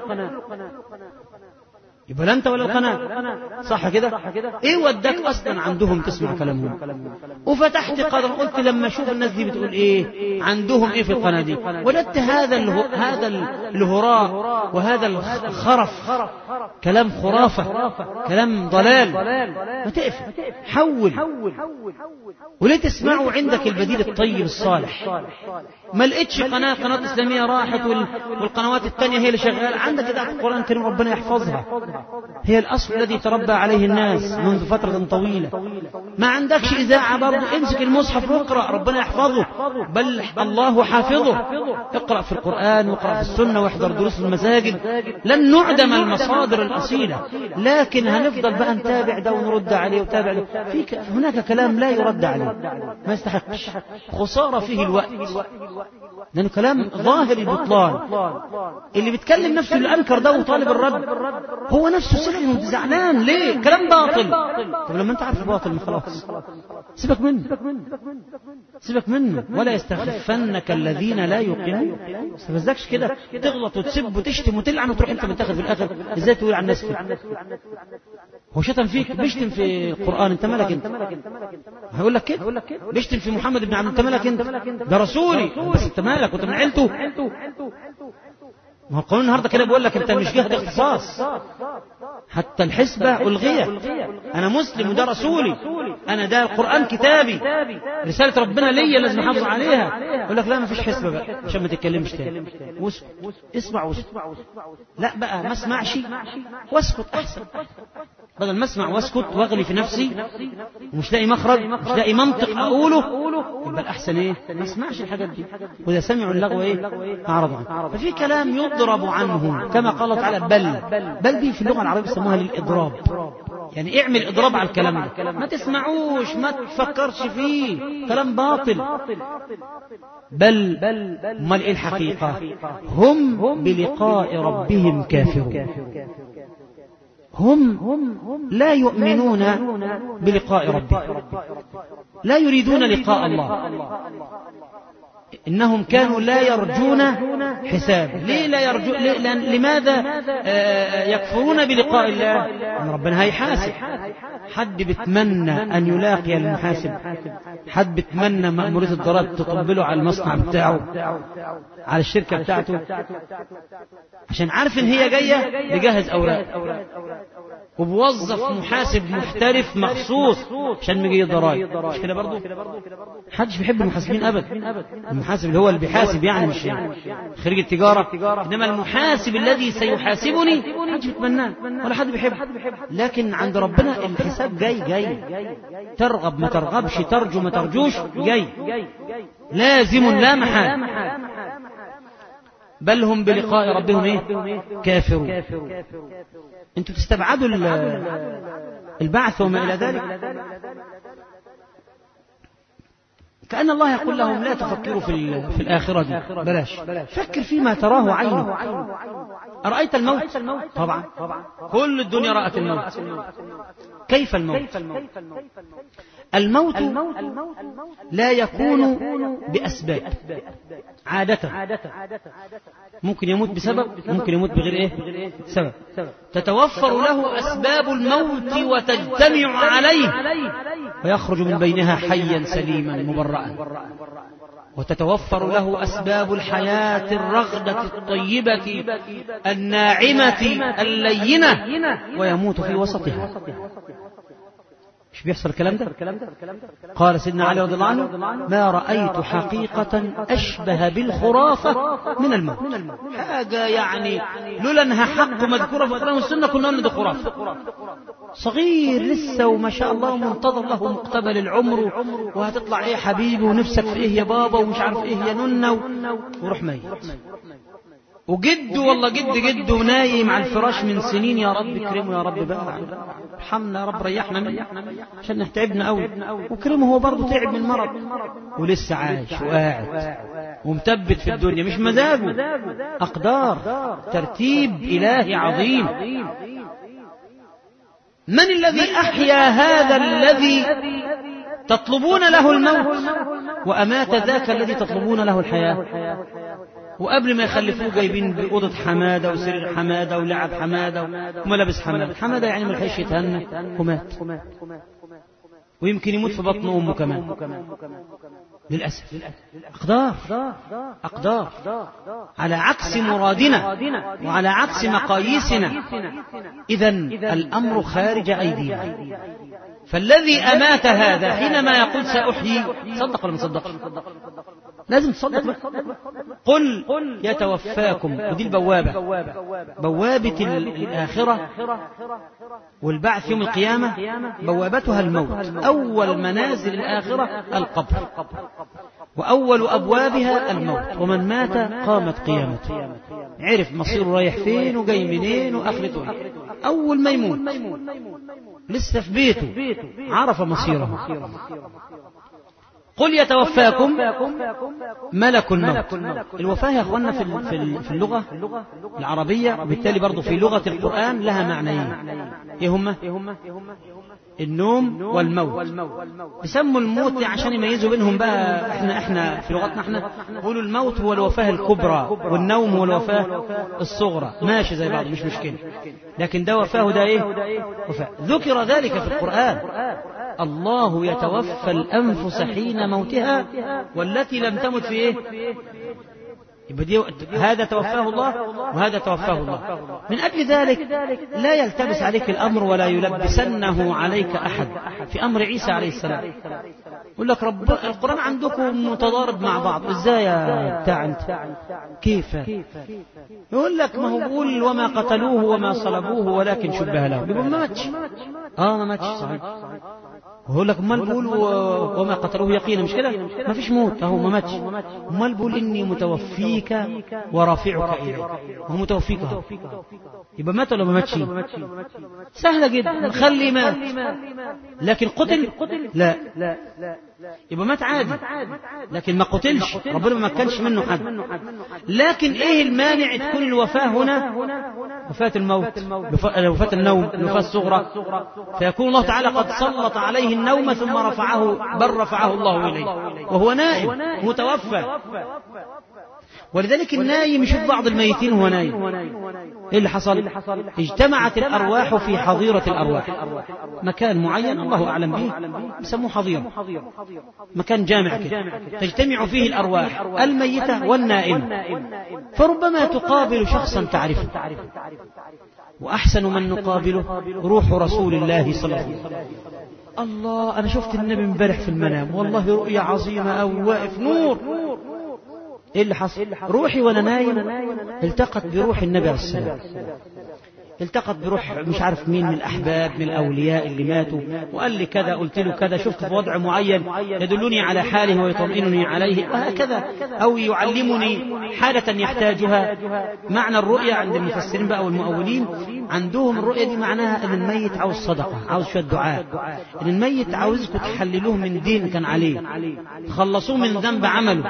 يبقى لا انت ولا القناة، صح كده؟ ايه وداك اصلا عندهم تسمع كلامهم؟ وفتحت قدر قلت لما اشوف الناس دي بتقول ايه، عندهم ايه في القناة دي، ولدت هذا اله... هذا الهراء وهذا الخرف، كلام خرافة، كلام ضلال، ما تقفل، حول. وليه تسمعوا عندك البديل الطيب الصالح؟ ما لقيتش قناة قناة إسلامية راحت والقنوات التانية هي اللي شغالة، عندك إذاعة القرآن الكريم ربنا يحفظها، هي الأصل الذي تربى عليه الناس منذ فترة طويلة. ما عندكش إذاعة برضه، امسك المصحف واقرأ ربنا يحفظه، بل الله حافظه، اقرأ في القرآن واقرأ في السنة واحضر دروس المساجد. لن نعدم المصادر الأصيلة، لكن هنفضل بقى نتابع ده ونرد عليه وتابع له. في هناك كلام لا يرد عليه، ما يستحقش، خسارة فيه الوقت، لأنه كلام ظاهر البطلان. اللي بيتكلم نفسه اللي أنكر ده وطالب الرد هو نفسه سلم وزعلان، ليه؟ كلام باطل. طب لما أنت عارف باطل ما خلاص سيبك منه، سيبك منه. ولا يستخفنك الذين لا يوقنون، ما استفزكش كده تغلط وتسب وتشتم وتلعن وتروح أنت متاخد في الآخر إزاي تقول عن الناس فيه؟ هو شتم فيك، بيشتم في القرآن، أنت مالك أنت؟ هيقول لك كده، بيشتم في محمد بن عبد، أنت مالك أنت؟ ده رسولي، بس أنت مالك وأنت من عيلته؟ ما هو القانون النهارده كده بيقول لك أنت مش جهة اختصاص، حتى الحسبة ألغية، أنا مسلم وده رسولي، أنا ده القرآن كتابي، رسالة ربنا ليا لازم أحافظ عليها. يقول لك لا ما فيش حسبة بقى عشان ما تتكلمش تاني، واسكت، اسمع واسكت. لا بقى ما اسمعش واسكت أحسن، بدل ما اسمع واسكت واغلي في نفسي ومش لاقي مخرج، مش لاقي منطق أقوله، يبقى الأحسن إيه؟ ما اسمعش الحاجات دي. وإذا سمعوا اللغو إيه؟ أعرضوا عنه. ففي كلام يضرب عنه كما قال تعالى بل، بل دي في اللغة العربية يسموها للإضراب، يعني اعمل إضراب على الكلام ده، ما تسمعوش، ما تفكرش فيه، كلام باطل. بل امال ايه الحقيقة؟ هم بلقاء ربهم كافرون، هم لا يؤمنون بلقاء ربهم، لا يريدون لقاء الله، إنهم كانوا لا يرجون حساب. ليه لا يرجون؟ لماذا يكفرون بلقاء الله؟ أن ربنا هيحاسب. حد بتمنى أن يلاقي المحاسب؟ حد بتمنى مأمورية الضرائب تقبله على المصنع بتاعه، على الشركة بتاعته، عشان عارف إن هي جاية بجهز أوراق وبوظف محاسب محترف مخصوص عشان مجي الضرائب، مش كده برضو؟ حدش بيحب المحاسبين أبدا. المحاسب المحاسب اللي هو اللي بيحاسب يعني مش خريج التجارة، إنما المحاسب الذي سيحاسبني محدش بيتمناه ولا حد بيحبه، لكن عند ربنا الحساب جاي جاي، ترغب ما ترغبش، ترجو ما ترجوش، جاي لازم لا محال، بل هم بلقاء ربهم ايه كافرون. انتوا تستبعدوا البعث وما إلى ذلك، كأن الله يقول لهم لا تفكروا في, في الآخرة دي، بلاش، فكر فيما تراه عينك. أرأيت الموت؟ طبعا كل الدنيا رأت الموت. كيف الموت؟ الموت لا يكون بأسباب عادة، ممكن يموت بسبب، ممكن يموت بغير ايه سبب، تتوفر له أسباب الموت وتجتمع عليه ويخرج من بينها حيا سليما مبرأ، وتتوفر له أسباب الحياة الرغدة الطيبة الناعمة اللينة ويموت في وسطها. مش بيحصل الكلام ده؟ قال سيدنا علي رضي الله عنه: ما رأيت حقيقة أشبه بالخرافة من الموت. حاجة يعني لولا أنها حق مذكورة في القرآن والسنة كنا نقول ده خرافة. صغير لسه وما شاء الله منتظر له مقتبل العمر، وهتطلع ايه حبيبي ونفسك في ايه يا بابا ومش عارف ايه يا ننة، وروح ميت. وجده والله جد جده نايم على الفراش من سنين، يا رب اكرمه يا رب بقى، ارحمنا يا رب، ريحنا منه عشان تعبنا قوي، وكرمه هو برضه تعب من مرض ولسه عايش وقاعد ومثبت في الدنيا، مش مزاجه، أقدار، ترتيب إلهي عظيم. من الذي أحيا هذا الذي تطلبون له الموت وأمات ذاك الذي تطلبون له الحياة؟ وقبل ما يخلفوه جايبين بأوضة حمادة وسرير حمادة ولعب حمادة وملابس حمادة. حمادة يعني ما لحقش يتهنى ومات، ويمكن يموت في بطن أمه كمان للأسف. أقدار أقدار على عكس مرادنا وعلى عكس مقاييسنا. إذن الأمر خارج أيدينا. فالذي أمات هذا حينما يقول سأحيي، صدق ولا ما صدقش؟ لازم تصدق. قل يتوفاكم، ودي البوابة، بوابة الآخرة والبعث يوم القيامة، بوابتها الموت. أول منازل الآخرة القبر، وأول أبوابها الموت. ومن مات قامت قيامته، عرف مصيره رايح فين وجاي منين وآخرته. أول ما يموت لسه في بيته عرف مصيره. قل يتوفاكم ملك الموت. الوفاة يا أخوانا في اللغة العربية، وبالتالي برضو في لغة القرآن لها معنيين. إيه هما؟ النوم والموت. يسموا الموت عشان يميزوا بينهم بقى. احنا احنا في لغتنا احنا نقولوا الموت هو الوفاة الكبرى، والنوم هو الوفاة الصغرى، ماشي زي بعض مش مشكلة. لكن ده وفاه ده ايه؟ وفاة. ذكر ذلك في القرآن: الله يتوفى الأنفس حين موتها والتي لم تمت في ايه؟ هذا توفاه الله وهذا توفاه الله. من أجل ذلك لا يلتبس عليك الأمر ولا يلبسنه عليك أحد. في أمر عيسى عليه السلام يقول لك رب القرآن عندكم متضارب مع بعض، ازاي يا بتاع انت؟ كيف؟ يقول لك ما هو بيقول وما قتلوه وما صلبوه ولكن شبه لهم. يقول ما ماتش. اه ما ماتش صحيح. ويقول لك امال بقول وما قتلوه يقينا، مش كده؟ ما فيش موت اهو، ما ماتش. امال بقول اني متوفيك ورافعك الي، هو متوفيك اهو. يبقى مات ولا ما ماتش؟ سهله جدا، نخلي مات. لكن قتل لا، يبقى مات عادي، لكن ما قتلش، ربنا ما مكنش منه حد. لكن ايه المانع تكون الوفاة هنا وفاة الموت، وفاة النوم، الوفاة الصغرى، فيكون الله تعالى قد سلط عليه النوم ثم رفعه، بل رفعه الله إليه وهو نائم متوفى. ولذلك النايم يشوف بعض الميتين وهو نايم. ايه اللي حصل؟ اجتمعت الأرواح في حظيرة الأرواح، مكان معين الله أعلم به يسموه حظيرة، مكان جامع كده تجتمع فيه الأرواح الميتة والنائمة. فربما تقابل شخصا تعرفه، وأحسن من نقابله روح رسول الله صلى الله عليه وسلم. الله، أنا شفت النبي امبارح في المنام، والله رؤيا عظيمة أو واقف نور. ايه اللي حصل؟ روحي وانا نايم التقت بروح النبي عليه السلام، التقت بروح مش عارف مين من الأحباب من الأولياء اللي ماتوا، وقال لي كذا، قلت له كذا، شفت في وضع معين يدلني على حاله ويطمئنني عليه وهكذا، أو يعلمني حالة يحتاجها. معنى الرؤيا عند المفسرين بقى والمؤولين، عندهم الرؤيا دي معناها أن الميت عاوز صدقة، عاوز شوية دعاء، أن الميت عاوزكم تحللوه من دين كان عليه، تخلصوه من ذنب عمله،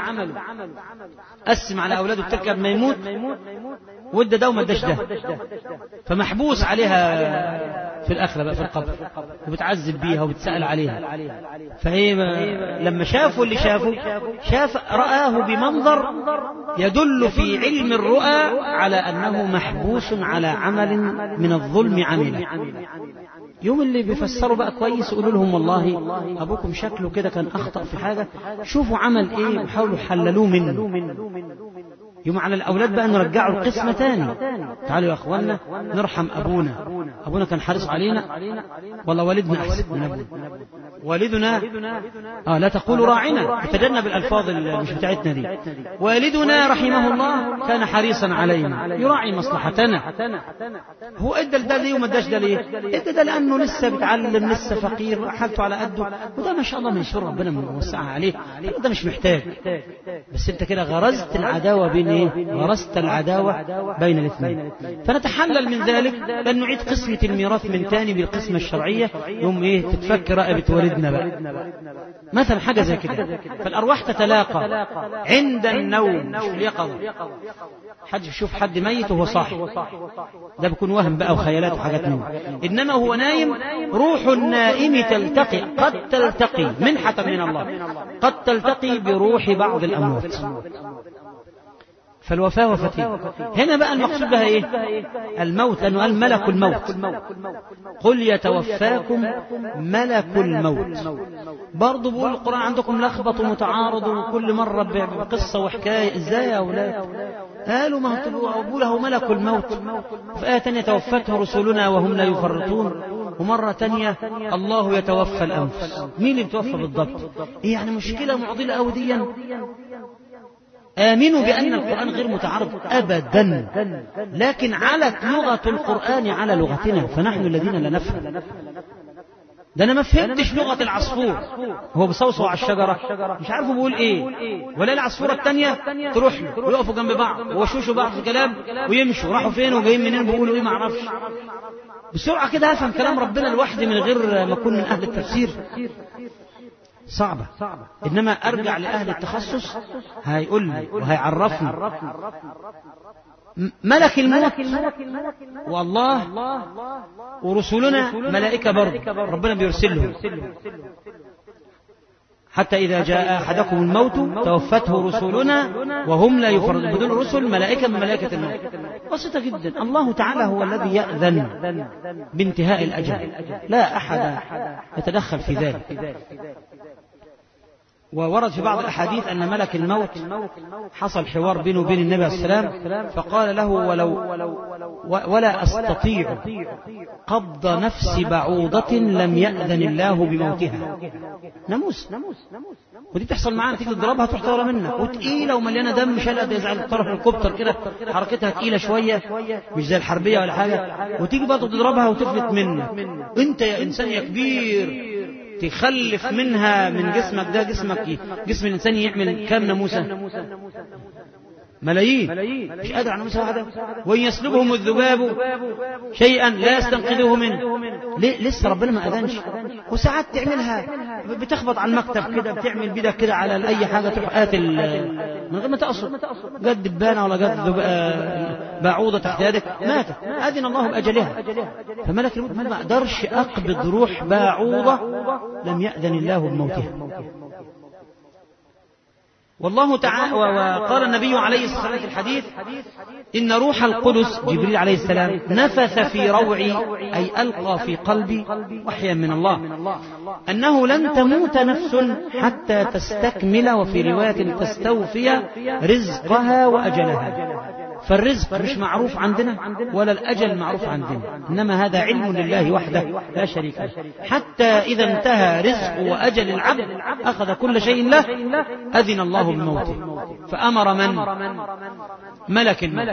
قسم على أولاده بتركب ما يموت وده ده وما اداش ده، فمحبوس عليها في الآخرة بقى في القبر، وبتعذب بيها وبتسأل عليها. فهي لما شافوا اللي شافوا، شاف رآه بمنظر يدل في علم الرؤى على أنه محبوس على عمل من الظلم عمله. يوم اللي بيفسروا بقى كويس يقولوا لهم والله أبوكم شكله كده كان أخطأ في حاجة، شوفوا عمل إيه وحاولوا حللوه منه. يوم على الأولاد بقى نرجعوا القسمة تاني، تعالوا يا أخوانا نرحم أبونا، أبونا كان حريص علينا، والله والدنا أحسن من أبونا، والدنا آه لا تقولوا راعنا، تجنب الألفاظ مش بتاعتنا دي، والدنا رحمه الله كان حريصا علينا يراعي مصلحتنا. هو ادى ده ليه وما اداش ده ليه؟ ادى ده لأنه لسه بيتعلم، لسه فقير، حالته على قده، وده ما شاء الله من شر ربنا موسعها عليه، ده مش محتاج. بس انت كده غرزت العداوة بين ايه؟ غرست العداوة بين الاثنين. فنتحلل من ذلك بأن نعيد قسمة الميراث من تاني بالقسمة الشرعية، يوم ايه تتفك رقبة والدنا بقى مثلا، حاجة زي كده. فالأرواح تتلاقى عند النوم مش في اليقظة. حد يشوف حد ميت وهو صاحي ده بيكون وهم بقى وخيالات وحاجات منه، إنما هو نايم روح النائم تلتقي، قد تلتقي منحة من الله، قد تلتقي بروح بعض الأموات. فالوفاة وفتيه. هنا بقى المقصود بها ايه؟ الموت، لأنه قال ملك الموت، قل يتوفاكم ملك الموت. برضو بقول القرآن عندكم لخبط ومتعارض وكل مرة بقصة وحكاية، ازاي يا أولاد؟ قالوا ما هو له ملك الموت، في آية تانية توفته رسلنا وهم لا يفرطون، ومرة تانية الله يتوفى الأنفس. مين اللي بتوفى بالضبط؟ إيه يعني مشكلة معضلة أو ديا؟ آمنوا بأن القرآن غير متعارض أبدا، لكن علت لغة القرآن على لغتنا، فنحن الذين لا نفهم. ده أنا ما فهمتش لغة العصفور، هو بصوصوا على الشجرة مش عارفوا بيقول إيه، ولا العصفورة التانية تروح له ويقفوا جنب بعض ووشوشوا بعض في كلام ويمشوا، راحوا فين وجايين منين بيقولوا إيه ما أعرفش. بسرعة كده أفهم كلام ربنا لوحدي من غير ما أكون من أهل التفسير، صعبة. إنما أرجع لأهل التخصص هيقول لي وهيعرفني. ملك الموت والله ورسولنا ملائكة برضه ربنا بيرسلهم، حتى إذا جاء أحدكم الموت توفته رسولنا وهم لا يفرطون. بدون رسل ملائكة من ملائكة الموت، بسيطة جدا. الله تعالى هو الذي يأذن بانتهاء الأجل، لا أحد يتدخل في ذلك. وورد في بعض الأحاديث أن ملك الموت حصل حوار بينه وبين النبي عليه السلام، فقال له ولو ولا أستطيع قبض نفس بعوضة لم يأذن الله بموتها. ناموس، ودي بتحصل معانا، تيجي تضربها تروح طالعة منك وتقيلة ومليانة دم، شلقة زي طرف الكوبتر كده، حركتها تقيلة شوية مش زي الحربية ولا حاجة، وتيجي برضه تضربها وتفلت منك. انت يا إنسان يا كبير تخلف منها من جسمك، ده جسمك جسم الإنسان يعمل كام ناموسة؟ ملايين، مش قادر على ناموسة واحدة. وإن يسلبهم الذباب شيئا لا يستنقذوه منه. ليه؟ لسه ربنا ما أذنش. وساعات تعملها بتخبط على المكتب كده، بتعمل بيدك كده على أي حاجة تروح قاتل من غير ما تقصد، جد دبانة ولا جد بعوضة تحت يدك ماتت، أذن الله بأجلها. فملك الموت ما أقدرش أقبض روح بعوضة لم يأذن الله بموتها. والله تعالى وقال النبي عليه الصلاة والسلام في الحديث إن روح القدس جبريل عليه السلام نفث في روعي، أي ألقى في قلبي وحيا من الله، أنه لن تموت نفس حتى تستكمل، وفي رواية تستوفي رزقها وأجلها. فالرزق مش معروف عندنا ولا الأجل معروف عندنا، إنما هذا علم لله وحده لا شريك له. حتى إذا انتهى رزق وأجل العبد أخذ كل شيء له، أذن الله بموته، فأمر من؟ ملك الموت.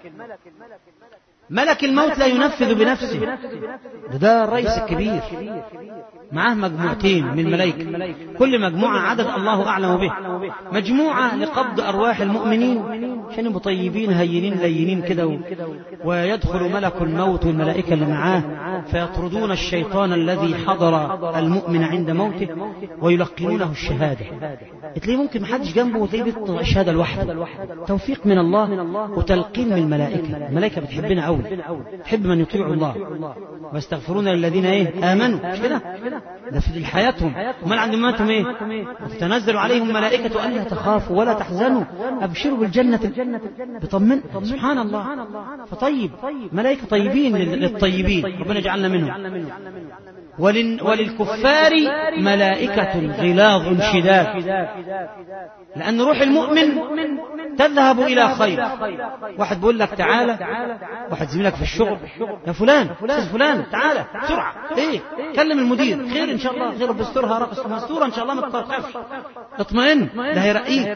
ملك الموت لا ينفذ بنفسه، ده, ده الرئيس الكبير معاه مجموعتين من الملائكة، كل مجموعة عدد الله أعلم به. مجموعة لقبض أرواح المؤمنين عشان يبقوا طيبين هينين لينين كده، ويدخل ملك الموت والملائكة اللي معاه فيطردون الشيطان الذي حضر المؤمن عند موته ويلقنونه الشهادة. تلاقيه ممكن محدش جنبه وتلاقيه بيطلع الشهادة لوحده، توفيق من الله وتلقين من الملائكة. الملائكة بتحبنا أوي، تحب من يطيع الله، ويستغفرون للذين ايه آمنوا، مش كده؟ ده في حياتهم، وما عند ماتهم ايه؟ تنزل عليهم ملائكة ألا تخافوا ولا تحزنوا أبشروا بالجنة، بطمن. سبحان الله، فطيب ملائكة طيبين للطيبين، ربنا يجعلنا منهم. وللكفار ملائكة غلاظ شداد، لأن روح المؤمن تذهب إلى خير. واحد بيقول لك تعالى، واحد زميلك في الشغل، يا فلان أستاذ فلان تعالى بسرعة، ايه كلم المدير، خير إن شاء الله، خير بسترها رقص مستورة إن شاء الله، ما تخافش اطمئن، ده هيرقيك.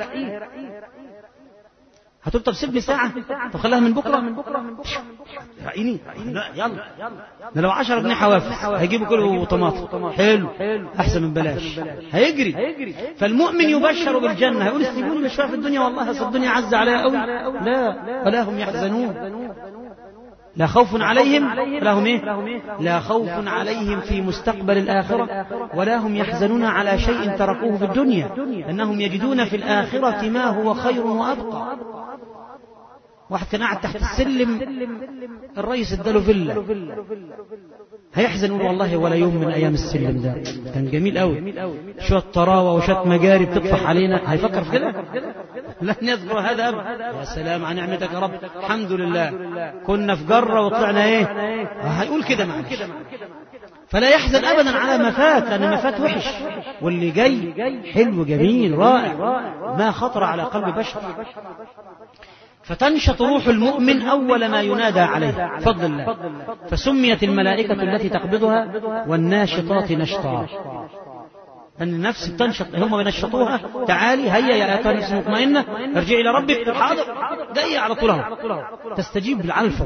هتقول طب سيبني ساعة، طب خليها من بكرة، رأيني لا يلا، ده لو عشرة جنيه حوافز هيجيبوا كله طماطم، حلو أحسن من بلاش، هيجري. فالمؤمن يبشر بالجنة، هيقول استيبوني مش في الدنيا والله أصل الدنيا عز عليها قوي، لا ولا هم يحزنون، لا خوف عليهم ولا هم ايه؟ لا خوف عليهم في مستقبل الآخرة ولا هم يحزنون على شيء تركوه في الدنيا، أنهم يجدون في الآخرة ما هو خير وأبقى. واحد كان قاعد تحت السلم، الرئيس اداله فيلا، هيحزن يقول والله ولا يوم من أيام السلم ده كان جميل قوي، شوية طراوة وشوية مجاري بتطفح علينا، هيفكر في كده؟ لا نذكر هذا أبدا. يا سلام عن نعمتك يا رب، الحمد لله كنا في جرة وطلعنا ايه، هيقول كده معلش. فلا يحزن أبدا على ما فات، لأن ما فات وحش، واللي جاي حلو جميل رائع ما خطر على قلب بشر. فتنشط روح المؤمن أول ما ينادى عليه فضل الله، فسميت الملائكة التي تقبضها والناشطات نشطا، أن النفس بتنشط، هم بينشطوها، تعالي هيا يا أيتها النفس المطمئنة ارجعي إلى ربك، حاضر جاية على طولها، تستجيب بالعنف.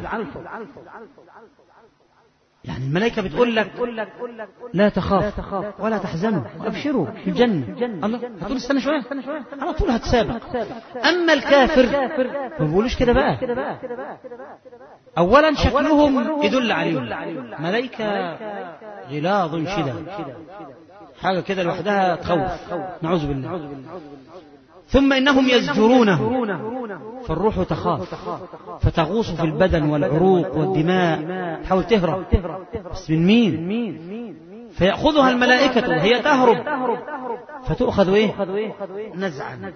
يعني الملائكة بتقول لك لا تخاف ولا تحزنوا وابشروا في الجنة. الله هتقول استنى شوية، على طول هتسابق. أما الكافر ما بيقولوش كده بقى، أولا شكلهم يدل عليهم ملائكة غلاظ شداد، حاجة كده لوحدها تخوف، نعوذ بالله. ثم إنهم يزجرونه، فالروح تخاف فتغوص في البدن والعروق والدماء، تحاول تهرب، بس من مين؟ فيأخذها الملائكة وهي تهرب، فتأخذ إيه؟ نزعا،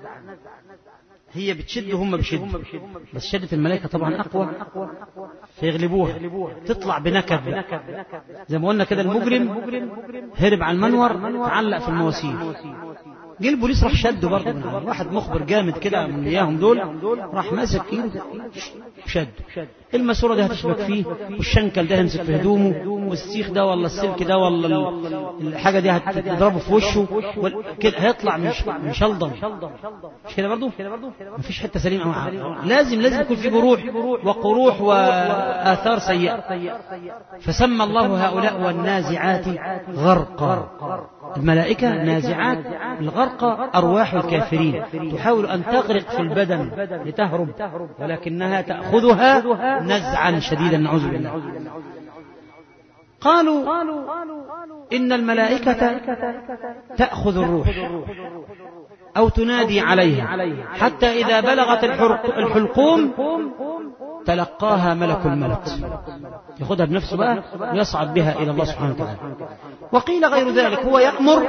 هي بتشد هم بشد، بس شدة الملائكة طبعا أقوى فيغلبوها، تطلع بنكد زي ما قلنا كده. المجرم هرب على المنور، تعلق في المواسير، جه البوليس راح شده برضه من عالي. واحد مخبر جامد كده من اياهم دول راح ماسك ايده شد، الماسوره دي هتشبك فيه، والشنكل ده هيمسك في هدومه، والسيخ ده ولا السلك ده ولا الحاجه دي هتضربه في وشه كده، هيطلع مش مشلضم، مش كده برضه؟ مفيش حته سليمه معاه، لازم لازم يكون في جروح وقروح واثار سيئه. فسمى الله هؤلاء والنازعات غرقا، الملائكة نازعات الغرق أرواح الكافرين، تحاول أن تغرق في البدن لتهرب، ولكنها تأخذها نزعا شديدا نعوذ بالله. قالوا إن الملائكة تأخذ الروح أو تنادي عليها حتى إذا بلغت الحلقوم تلقاها ملك الملك، يأخذها بنفسه بقى ويصعد بها إلى الله سبحانه وتعالى. وقيل غير ذلك، هو يأمر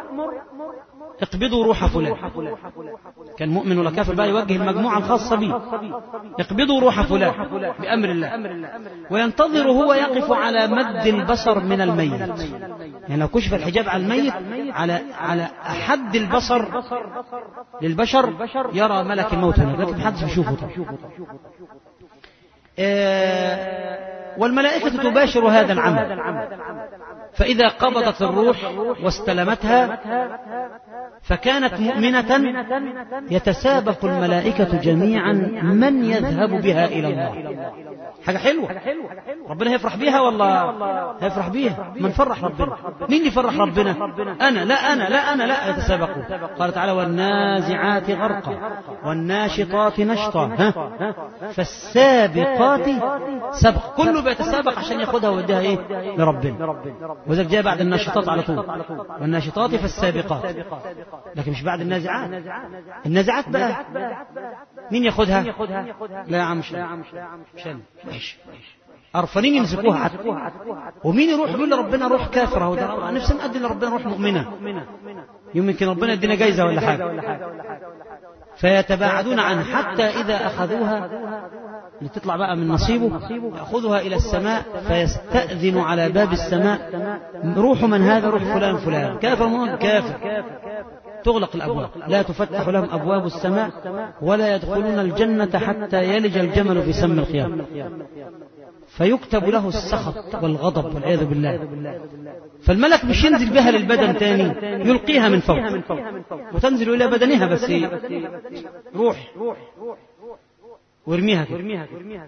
اقبضوا روح فلان، كان مؤمن ولا كافر بقى يوجه المجموعة الخاصة به، اقبضوا روح فلان بأمر الله، وينتظر هو يقف على مد البصر من الميت، يعني لو كشف الحجاب على الميت على على أحد البصر للبشر يرى ملك الموت هناك، لكن محدش بيشوفه طبعا. والملائكة تباشر هذا العمل، فإذا قبضت الروح واستلمتها فكانت مؤمنة يتسابق الملائكة جميعا من يذهب بها إلى الله. حاجة حلوة، ربنا هيفرح بيها والله هيفرح بيها. من فرح ربنا؟ مين اللي فرح ربنا؟ أنا لا أنا لا أنا لا يتسابقون. قال تعالى والنازعات غرقا والناشطات نشطا فالسابقات سبق. كله بيتسابق عشان ياخدها ويديها ايه لربنا، وذلك جاء بعد الناشطات على طول والناشطات فالسابقات، لكن مش بعد النازعات. النازعات بقى مين ياخدها؟ لا يا عم مش مش أرفنين يمسكوها حتى. ومين يروح يقول لربنا روح كافرة؟ وده نفسنا نقدم لربنا روح مؤمنة، يمكن ربنا يدينا جايزة ولا حاجة. فيتباعدون عنها حتى إذا أخذوها لتطلع بقى من نصيبه يأخذها إلى السماء فيستأذن على باب السماء روح من هذا؟ روح فلان فلان كافر مؤمن كافر. تغلق الأبواب، لا تفتح لهم أبواب السماء ولا يدخلون الجنة حتى يلج الجمل في سم الخيام، فيكتب له السخط والغضب والعياذ بالله. فالملك مش ينزل بها للبدن تاني، يلقيها من فوق وتنزل إلى بدنها بس روح وارميها كده.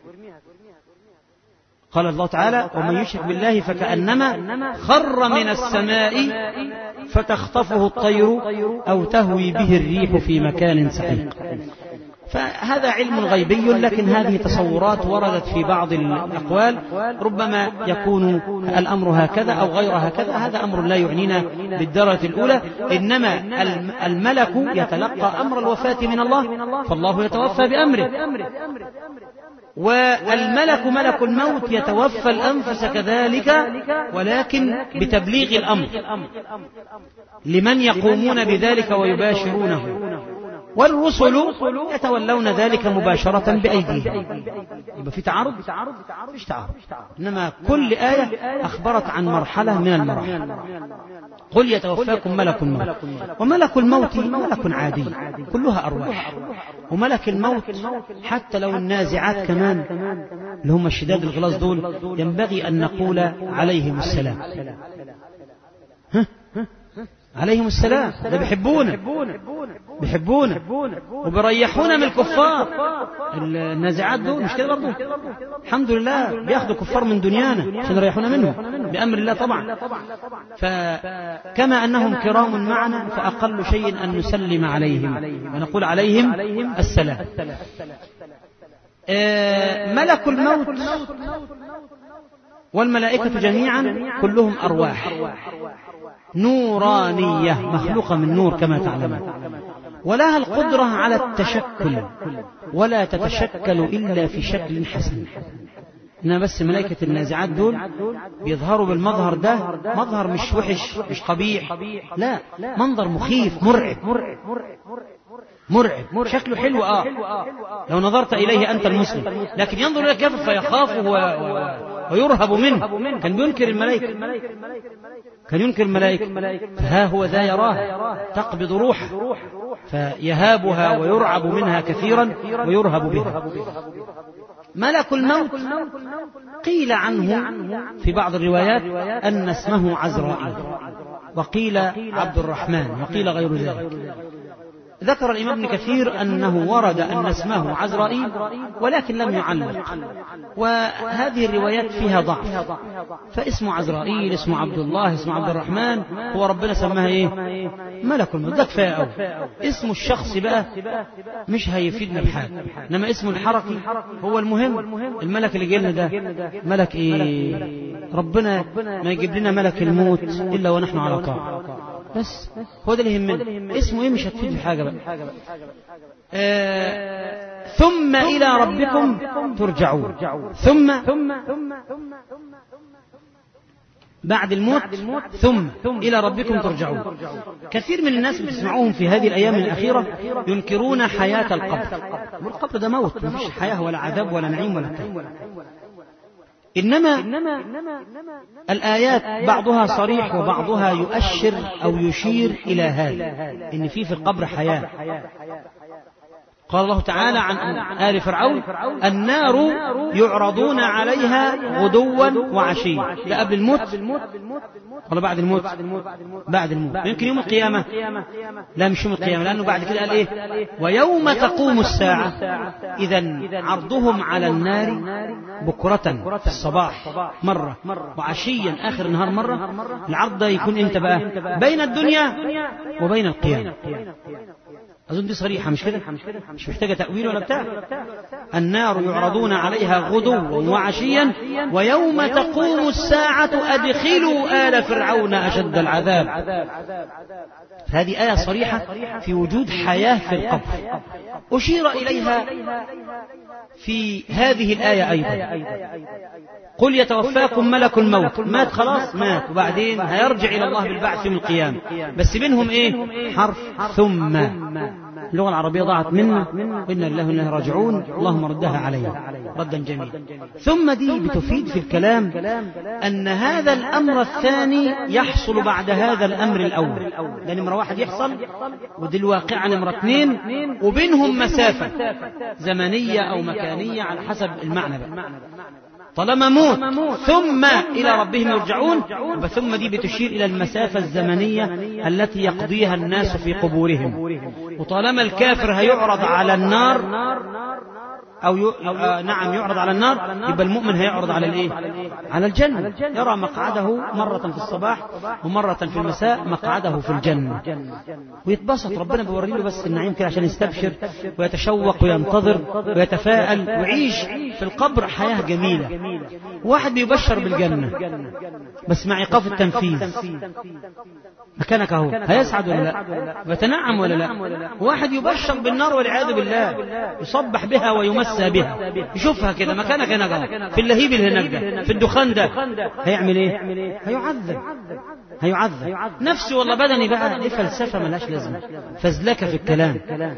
قال الله تعالى ومن يشرك بالله فكأنما خر من السماء فتخطفه الطير أو تهوي به الريح في مكان سحيق. فهذا علم غيبي، لكن هذه تصورات وردت في بعض الأقوال، ربما يكون الأمر هكذا أو غير هكذا، هذا أمر لا يعنينا بالدرجة الأولى. إنما الملك يتلقى أمر الوفاة من الله، فالله يتوفى بأمره، والملك ملك الموت يتوفى الأنفس كذلك، ولكن بتبليغ الأمر لمن يقومون بذلك ويباشرونه، والرسل يتولون ذلك مباشرة بأيديهم. يبقى في تعارض؟ مفيش تعارض، إنما كل آية أخبرت عن مرحلة من المراحل. قل يتوفاكم ملك الموت، وملك الموت ملك عادي كلها أرواح، وملك الموت حتى لو النازعات كمان اللي هم الشداد الغلاظ دول ينبغي أن نقول عليهم السلام. ها؟ عليهم السلام، ده بيحبونا بيحبونا وبيريحونا من الكفار. النازعات دول مش كده برضه؟ الحمد لله بياخدوا كفار من دنيانا عشان يريحونا منهم بأمر الله طبعا. فكما أنهم كرام معنا فأقل شيء أن نسلم عليهم ونقول عليهم السلام. ملك الموت والملائكة جميعا كلهم أرواح نورانية مخلوقة من نور كما تعلمون، ولها القدرة على التشكل، ولا تتشكل إلا في شكل حسن. إنما بس ملائكة النازعات دول بيظهروا بالمظهر ده، مظهر مش وحش مش قبيح، لا منظر مخيف مرعب مرعب، شكله حلو آه لو نظرت إليه أنت المسلم، لكن ينظر إلى الكافر فيخافه ويرهب منه. كان بينكر الملائكة، كان ينكر الملائكة، فها هو ذا يراه تقبض روحه فيهابها ويرعب منها كثيرا ويرهب بها. ملك الموت قيل عنه في بعض الروايات أن اسمه عزرائيل، وقيل عبد الرحمن، وقيل غير ذلك. ذكر الإمام ابن كثير أنه ورد أن اسمه عزرائيل ولكن لم يعلق، وهذه الروايات فيها ضعف، فاسمه عزرائيل، اسمه عبد الله، اسمه عبد الرحمن، هو ربنا سماها إيه؟ ملك الموت. ده كفاية أوي. اسم الشخص بقى مش هيفيدنا بحاجة، إنما اسمه الحركي هو المهم. الملك اللي جيلنا ده ملك إيه؟ ربنا ما يجيب لنا ملك الموت إلا ونحن على طاعة، بس هو ده اللي يهمنا. اسمه ايه مش هتفيد بحاجة بقى. آه ثم إلى ربكم ترجعون، ثم بعد الموت ثم إلى ربكم ترجعون. كثير من الناس بتسمعوهم في هذه الأيام الأخيرة ينكرون حياة القبر، والقبر ده موت، مفيش حياة ولا عذاب ولا نعيم ولا تنعيم. إنما الآيات بعضها صريح وبعضها يؤشر أو يشير إلى هذا، إن في في القبر حياة. قال الله تعالى عن آل فرعون النار يعرضون عليها غدوا وعشيا. ده قبل الموت ولا بعد الموت؟ بعد الموت. يمكن يوم القيامة؟ لا مش يوم القيامة، لأنه بعد كده قال إيه ويوم تقوم الساعة إذن عرضهم على النار بكرة في الصباح مرة وعشيا آخر النهار مرة. العرض ده يكون إمتى بقى؟ بين الدنيا وبين القيامة. أظن دي صريحة مش كده؟ مش محتاجة تأويل ولا بتاع. النار يعرضون عليها غدوا وعشيا ويوم تقوم الساعة أدخلوا آل فرعون أشد العذاب. هذه آية صريحة في وجود حياة في القبر. أشير إليها في هذه الآية أيضا قل يتوفاكم ملك الموت. مات خلاص مات، وبعدين هيرجع إلى الله بالبعث يوم القيامة، بس بينهم إيه حرف ثم. اللغة العربية ضاعت منا وإنا لله وإنا راجعون، اللهم ردها علينا ردا جميلا. ثم دي بتفيد في الكلام أن هذا الأمر الثاني يحصل بعد هذا الأمر الأول. ده نمرة واحد يحصل، ودي الواقعة نمرة اثنين، وبينهم مسافة زمنية أو مكانية على حسب المعنى بقى. طالما موت ثم إلى ربهم يرجعون، ثم دي بتشير إلى المسافة الزمنية التي يقضيها الناس في قبورهم. وطالما الكافر هيعرض على النار أو ي... آه نعم يعرض على النار، يبقى المؤمن هيعرض على الإيه؟ على الجنة. يرى مقعده مرة في الصباح ومرة في المساء مقعده في الجنة ويتبسط. ربنا بيوري له بس النعيم كده عشان يستبشر ويتشوق وينتظر ويتفاءل ويعيش في القبر حياة جميلة. واحد بيبشر بالجنة بس مع إيقاف التنفيذ، مكانك اهو، هيسعد ولا لا؟ ويتنعم ولا لا؟ واحد يبشر بالنار والعياذ بالله، يصبح بها ويمسى بها، يشوفها كده مكانك هنا في اللهيب اللي هناك ده، في الدخان ده، هيعمل ايه؟ هيعذب هيعذب نفسي ولا بدني بقى. دي فلسفة ملهاش لازمة، فزلكة في الكلام.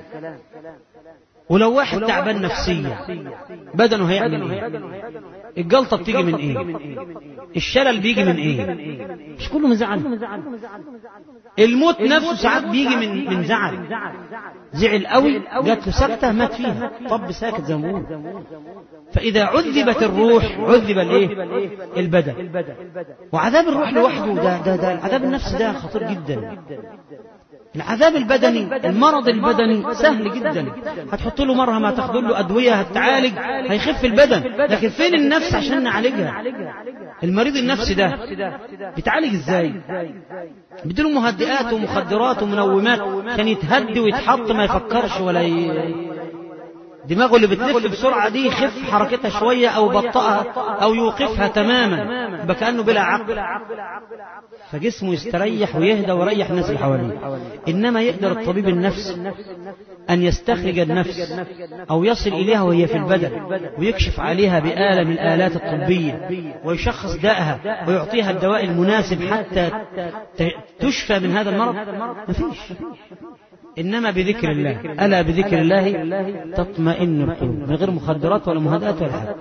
ولو واحد تعبان نفسيا بدنه هيعمل ايه؟ الجلطة بتيجي من ايه؟ الشلل بيجي من ايه؟ مش كله من زعل. الموت نفسه ساعات بيجي من من زعل، زعل قوي جات له سكتة مات فيها، طب ساكت زي ما بيقولوا. فإذا عذبت الروح عذب الايه؟ البدن. وعذاب الروح لوحده ده ده ده العذاب النفسي ده خطير جدا. العذاب البدني، المرض البدني سهل جدا، هتحط له مرهم، هتاخد له أدوية، هتعالج، هيخف البدن. لكن فين النفس عشان نعالجها؟ المريض النفسي ده بيتعالج ازاي؟ بديله مهدئات ومخدرات ومنومات عشان يتهدي ويتحط ما يفكرش ولا ي... دماغه اللي بتلف بسرعة دي يخف حركتها شوية أو بطئها أو يوقفها تماما، يبقى كأنه بلا عقل، فجسمه يستريح ويهدى ويريح الناس اللي حواليه. إنما يقدر الطبيب النفس أن يستخرج النفس أو يصل إليها وهي في البدن ويكشف عليها بآلة من الآلات الطبية ويشخص دائها ويعطيها الدواء المناسب حتى تشفى من هذا المرض. مفيش. إنما بذكر الله، ألا بذكر الله تطمئن القلوب، من غير مخدرات ولا مهدئات ولا حاجة.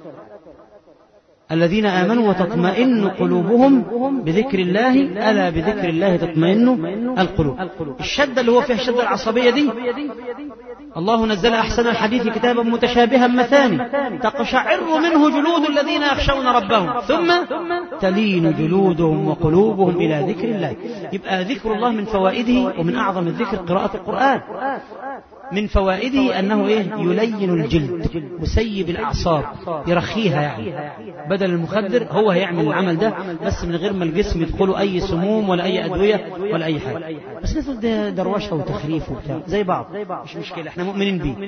الذين آمنوا وتطمئن قلوبهم بذكر الله، ألا بذكر الله تطمئن القلوب. الشدة اللي هو فيها الشدة العصبية دي، الله نزل أحسن الحديث كتابا متشابها مثاني تقشعر منه جلود الذين يخشون ربهم ثم تلين جلودهم وقلوبهم إلى ذكر الله. يبقى ذكر الله من فوائده، ومن أعظم الذكر قراءة القرآن. من فوائده أنه إيه؟ يلين الجلد، يسيب الأعصاب، يرخيها. يعني بدل المخدر هو هيعمل العمل ده بس من غير ما الجسم يدخله أي سموم ولا أي أدوية ولا أي حاجة. بس نفس ده دروشة وتخريف وبتاع زي بعض، مش مشكلة، احنا مؤمنين بيه.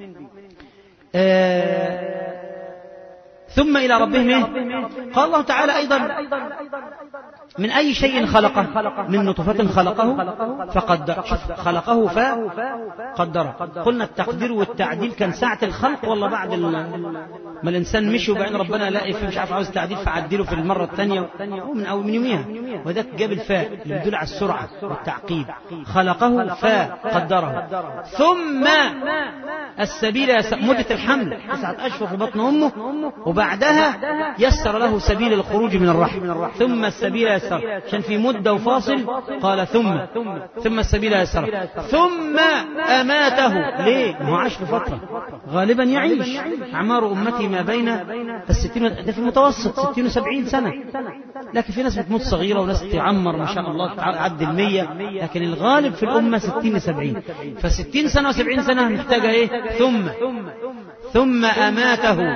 آه ثم إلى ربهم إيه؟ قال الله تعالى أيضا من أي شيء خلقه؟ من نطفة خلقه فقدر. خلقه فقدره. قلنا التقدير والتعديل كان ساعة الخلق ولا بعد ما الإنسان مشي وبعدين ربنا لاقي فيه مش عارف عاوز تعديل فعدله في المرة الثانية من أو من يوميها، وذاك جاب الفاء اللي بيدل على السرعة والتعقيب. خلقه فقدره ثم السبيل مدة الحمل تسعة أشهر في بطن أمه، وبعدين وبعدها يسر له سبيل الخروج من الرحم، ثم السبيل يسر، عشان في مدة وفاصل قال ثم ثم السبيل يسر، ثم أماته. ليه؟ ما هو عاش في فترة غالبا يعيش أعمار أمتي ما بين الستين، ده في المتوسط ستين وسبعين سنة، لكن في ناس بتموت صغيرة وناس تعمر ما شاء الله تعدي المية، لكن الغالب في الأمة ستين وسبعين، فستين سنة وسبعين سنة محتاجة إيه؟ ثم ثم أماته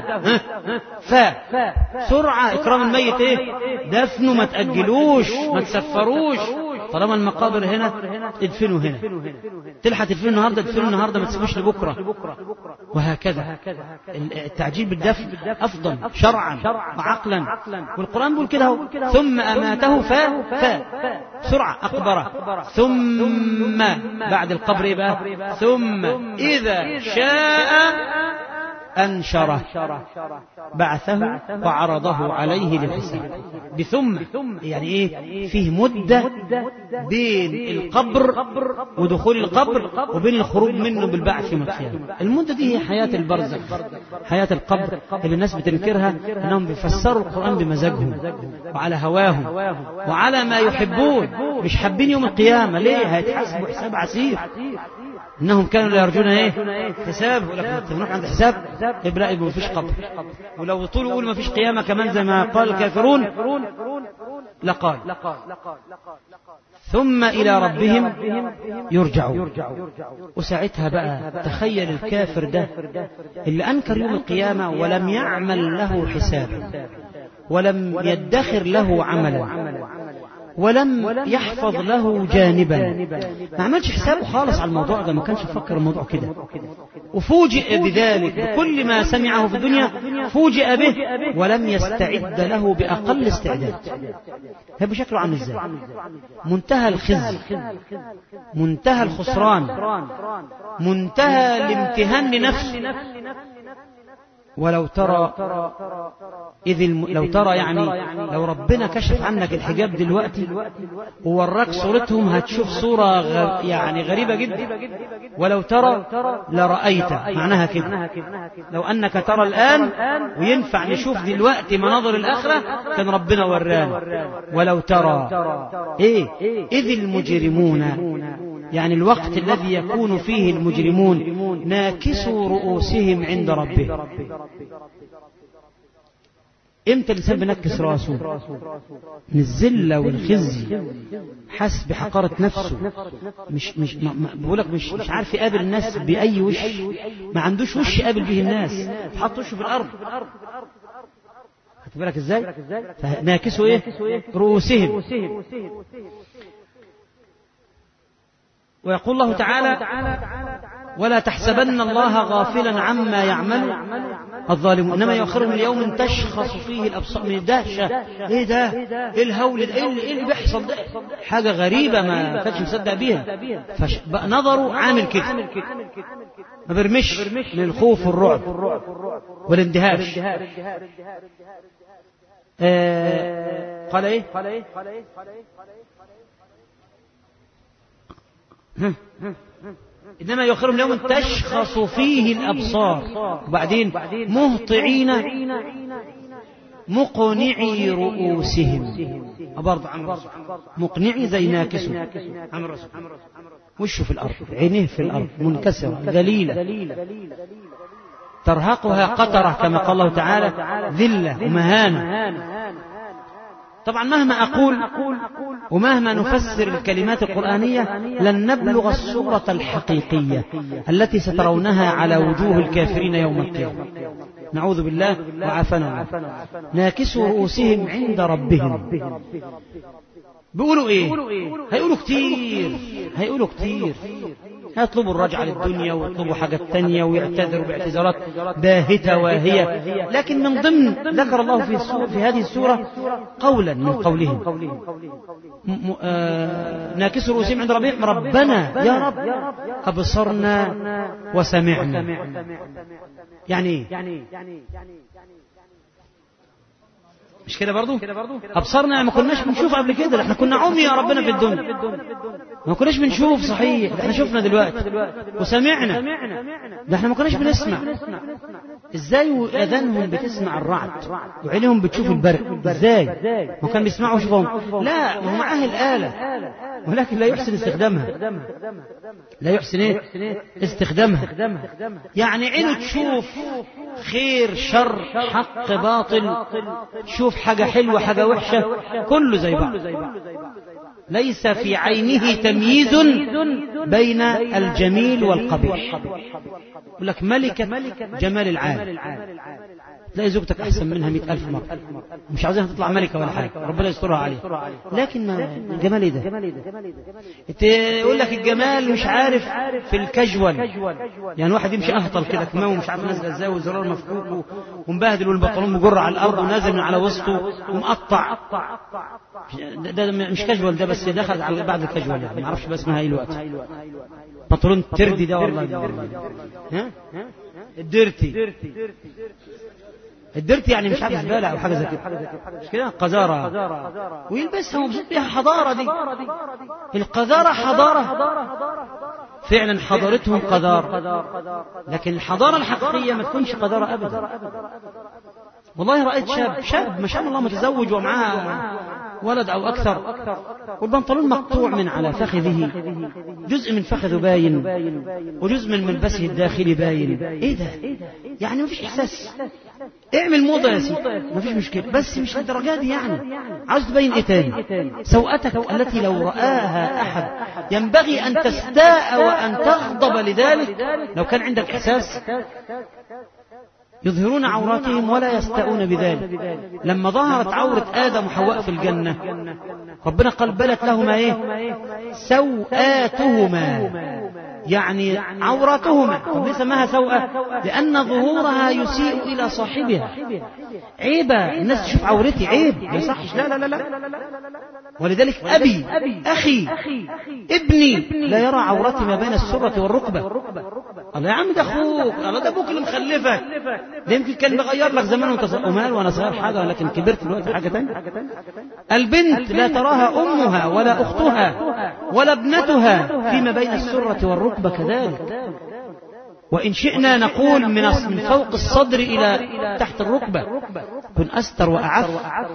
فسرعة إكرام الميت إيه؟ دفنه، ما تأجلوش ما تسفروش، طالما المقابر هنا ادفنوا هنا، تلحق تدفنوا النهاردة ادفنوا النهاردة، ما تسيبوش لبكرة، وهكذا. التعجيل بالدفن أفضل شرعا وعقلا، والقرآن بيقول كده، ثم أماته ف ف سرعة أقبره، ثم بعد القبر يبقى ثم إذا شاء أنشره بعثه وعرضه عليه للحساب. بثم يعني إيه؟ فيه مدة بين القبر ودخول القبر وبين الخروج منه بالبعث يوم القيامة. المدة دي هي حياة البرزخ، حياة القبر اللي الناس بتنكرها، أنهم بيفسروا القرآن بمزاجهم وعلى هواهم وعلى ما يحبون، مش حابين يوم القيامة. ليه؟ هيتحاسبوا حساب عسير، إنهم كانوا لا يرجون إيه؟ حساب، ولكن تنروح عند حساب إبراء يبقى مفيش قبر، ولو طول يقول مفيش قيامة كمان زي ما قال الكافرون لقال ثم إلى ربهم يرجعون. وساعتها بقى تخيل الكافر ده اللي أنكر يوم القيامة ولم يعمل له حسابا ولم يدخر له عملا ولم يحفظ له جانبا، ما عملش حسابه خالص على الموضوع ده، ما كانش يفكر الموضوع كده، وفوجئ بذلك بكل ما سمعه في الدنيا، فوجئ به ولم يستعد له بأقل استعداد. هي بشكله عامل ازاي؟ منتهى الخزي، منتهى الخسران، منتهى الامتهان لنفسه. ولو ترى إذ الم... لو ترى يعني لو ربنا كشف عنك الحجاب دلوقتي ووراك صورتهم هتشوف صورة غ... يعني غريبة جدا. ولو ترى لرأيت، معناها كده لو أنك ترى الآن وينفع نشوف دلوقتي مناظر الآخرة كان ربنا ورانا. ولو ترى إيه إذ المجرمون، يعني الوقت الذي يكون فيه المجرمون ناكسوا رؤوسهم عند ربهم. امتى الانسان بنكس راسه؟ من الذله والخزي، حس بحقاره نفسه، مش مش بقولك مش مش عارف يقابل الناس باي وش، ما عندوش وش يقابل به الناس، حط وشه في الارض. خدت بالك ازاي؟ ناكسوا ايه؟ رؤوسهم. ويقول الله تعالى ولا تحسبن الله غافلا عما يعمل الظالمون انما يؤخرهم اليوم تشخص فيه الابصار. من الدهشه، ايه ده؟ ايه الهول ده؟ ايه اللي بيحصل ده؟ حاجه غريبه ما كانش مصدق بيها، فنظروا عامل كده، ما برمش من الخوف والرعب والاندهاش. آه قال ايه؟ إنما يؤخرهم يوم تشخص فيه الأبصار، وبعدين مهطعين مقنعي رؤوسهم، برضه عمر مقنعي زي ناكسوا، عمر وشه في الأرض، عينيه في الأرض منكسرة ذليلة ترهقها قطرة كما قال الله تعالى، ذلة ومهانة. طبعا مهما أقول ومهما نفسر الكلمات القرآنية لن نبلغ الصورة الحقيقية التي سترونها على وجوه الكافرين يوم القيامة، نعوذ بالله وعافنا. ناكسوا رؤوسهم عند ربهم. بيقولوا ايه؟ هيقولوا كتير، هيقولوا كتير هيطلبوا الرجعة للدنيا ويطلبوا حاجات تانية ويعتذروا باعتذارات باهتة واهية، لكن من ضمن ذكر الله في, في هذه السورة قولا من قولهم آه ناكسوا رؤوسهم عند ربهم ربنا يا رب أبصرنا وسمعنا. يعني ايه؟ مش كده برضو؟ أبصرنا ما كناش بنشوف قبل كده، احنا كنا عمي يا ربنا في الدنيا، ما كناش بنشوف صحيح، احنا شفنا دلوقتي وسمعنا، ده احنا ما كناش بنسمع. ازاي وأذانهم بتسمع الرعد وعينهم بتشوف البرق؟ ازاي؟ ما كان بيسمعوا ويشوفهم؟ لا، ما هو معاه الآلة ولكن لا يحسن استخدامها، لا يحسن ايه؟ استخدامها. يعني عينه تشوف خير شر حق باطل، شوف حاجة حلوة حاجة وحشة، كله زي بعض، ليس في عينه تمييز بين الجميل والقبيح. يقول لك ملكة جمال العالم، تلاقي زوجتك أحسن منها مئة ألف مرة، مش عاوزينها تطلع ملكة ولا حاجة، ربنا يسترها عليه، لكن ما الجمال إيه ده؟ يقول لك الجمال مش عارف في الكجول، يعني واحد يمشي أهطل كده كمامه ومش عارف نازل ازاي والزرار مفكوك ومبهدل والبنطلون مجر على الأرض ونازل من على وسطه ومقطع، ده مش كجول، ده بس دخل على بعد الكجول، يعني ما اعرفش بس اسمها ايه الوقت، بنطلون تردي ده والله، ها الديرتي، الديرتي يعني مش عارف زبالة او حاجه زي كده، مش كده قذاره، ويلبسها ومبسوط بيها. حضاره دي، القذاره حضاره فعلا، حضارتهم قذاره، لكن الحضاره الحقيقيه ما تكونش قذاره ابدا. والله رأيت شاب شاب ما شاء الله متزوج ومعاه ولد أو أكثر، والبنطلون مقطوع من على فخذه، جزء من فخذه باين وجزء من ملبسه الداخلي باين. إيه ده؟ يعني ما فيش إحساس. اعمل موضة يا سيدي ما فيش مشكلة، بس مش للدرجة دي. يعني عاوز تبين إيه تاني؟ سوءتك التي لو رآها أحد ينبغي أن تستاء وأن تغضب لذلك لو كان عندك إحساس. يظهرون عوراتهم ولا يستاءون بذلك. لما ظهرت عورة آدم وحواء في الجنة ربنا قال بلت لهما ايه؟ سوآتهما، يعني عوراتهما. طب ليه سماها سوءة؟ لأن ظهورها يسيء إلى صاحبها، عيبة الناس تشوف عورتي، عيب ما يصحش، لا لا لا لا. ولذلك أبي أخي ابني لا يرى عورتي ما بين السرة والركبة. الله يا عم ده أخوك، الله ده أبوك اللي مخلفك، ده يمكن كان بغير لك زمان وانت أمال وأنا صغير حاجة، ولكن كبرت دلوقتي حاجة تانية. البنت لا تراها أمها ولا أختها ولا ابنتها فيما بين السرة والركبة كذلك. وإن شئنا نقول من من فوق الصدر إلى تحت الركبة، كن أستر وأعف.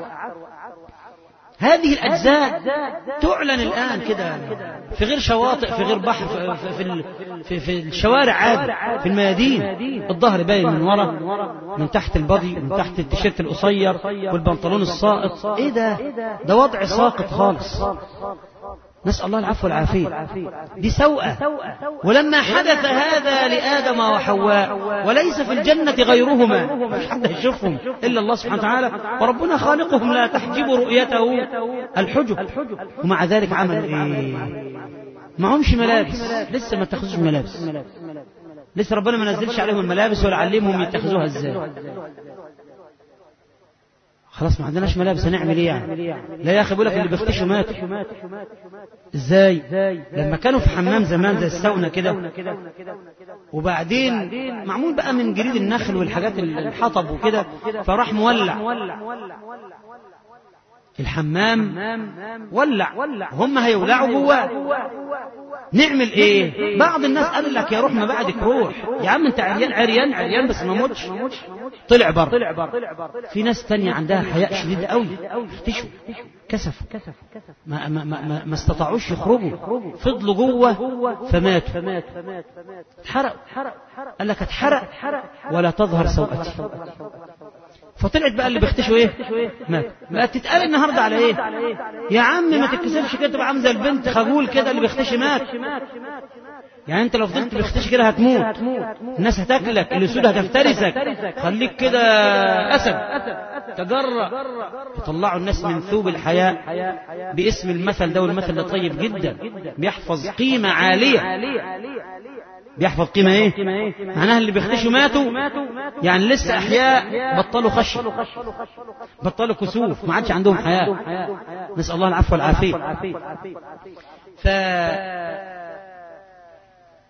هذه الأجزاء تعلن الآن كده في غير شواطئ، في غير بحر، في, في, في, في الشوارع عادي، في الميادين. الظهر باين من وراء، من تحت البضي، من تحت التيشيرت القصير والبنطلون الساقط. ايه ده؟ ده وضع ساقط خالص، نسأل الله العفو والعافية. دي سوءة. ولما حدث هذا لآدم وحواء وليس في الجنة غيرهما، مش حد يشوفهم إلا الله سبحانه وتعالى، وربنا خالقهم لا تحجب رؤيته الحجب، ومع ذلك عملوا إيه؟ معهمش ملابس، لسه ما اتخذوش ملابس، لسه ربنا ما نزلش عليهم الملابس ولا علمهم يتخذوها ازاي. خلاص ما عندناش ملابس، هنعمل ايه يعني؟ لا يا اخي بيقول لك اللي بيختشوا ماتوا. ازاي؟ لما كانوا في حمام زمان زي الساونا كده، وبعدين معمول بقى من جريد النخل والحاجات الحطب وكده، فراح مولع الحمام، ولع، هم هيولعوا جواه. نعمل ايه؟ بعض الناس قال لك يا روح ما بعدك روح يا عم، انت عريان عريان عريان بس ما موتش، طلع بره. في ناس تانية عندها حياء شديد قوي، اختشوا كسفوا، ما, ما, ما, ما استطاعوش يخرجوا، فضلوا جوه فماتوا، اتحرقوا. قال لك اتحرق ولا تظهر سوءتي. فطلعت بقى اللي بيختشوا ايه؟ مات. بقى تتقال النهارده على ايه؟ يا عم ما تتكسفش كده، تبقى عامل زي البنت خجول كده اللي بيختشي مات. يعني انت لو فضلت بيختشي كده هتموت، الناس هتاكلك، الاسود هتفترسك، خليك كده اسد تجرأ. يطلعوا الناس من ثوب الحياء باسم المثل ده، والمثل ده طيب جدا، بيحفظ قيمة عالية. بيحفظ قيمة ايه؟ معناها اللي بيختشوا ماتوا، يعني لسه احياء، بطلوا خش، بطلوا كسوف، ما عادش عندهم حياة. نسأل الله العفو والعافية. ف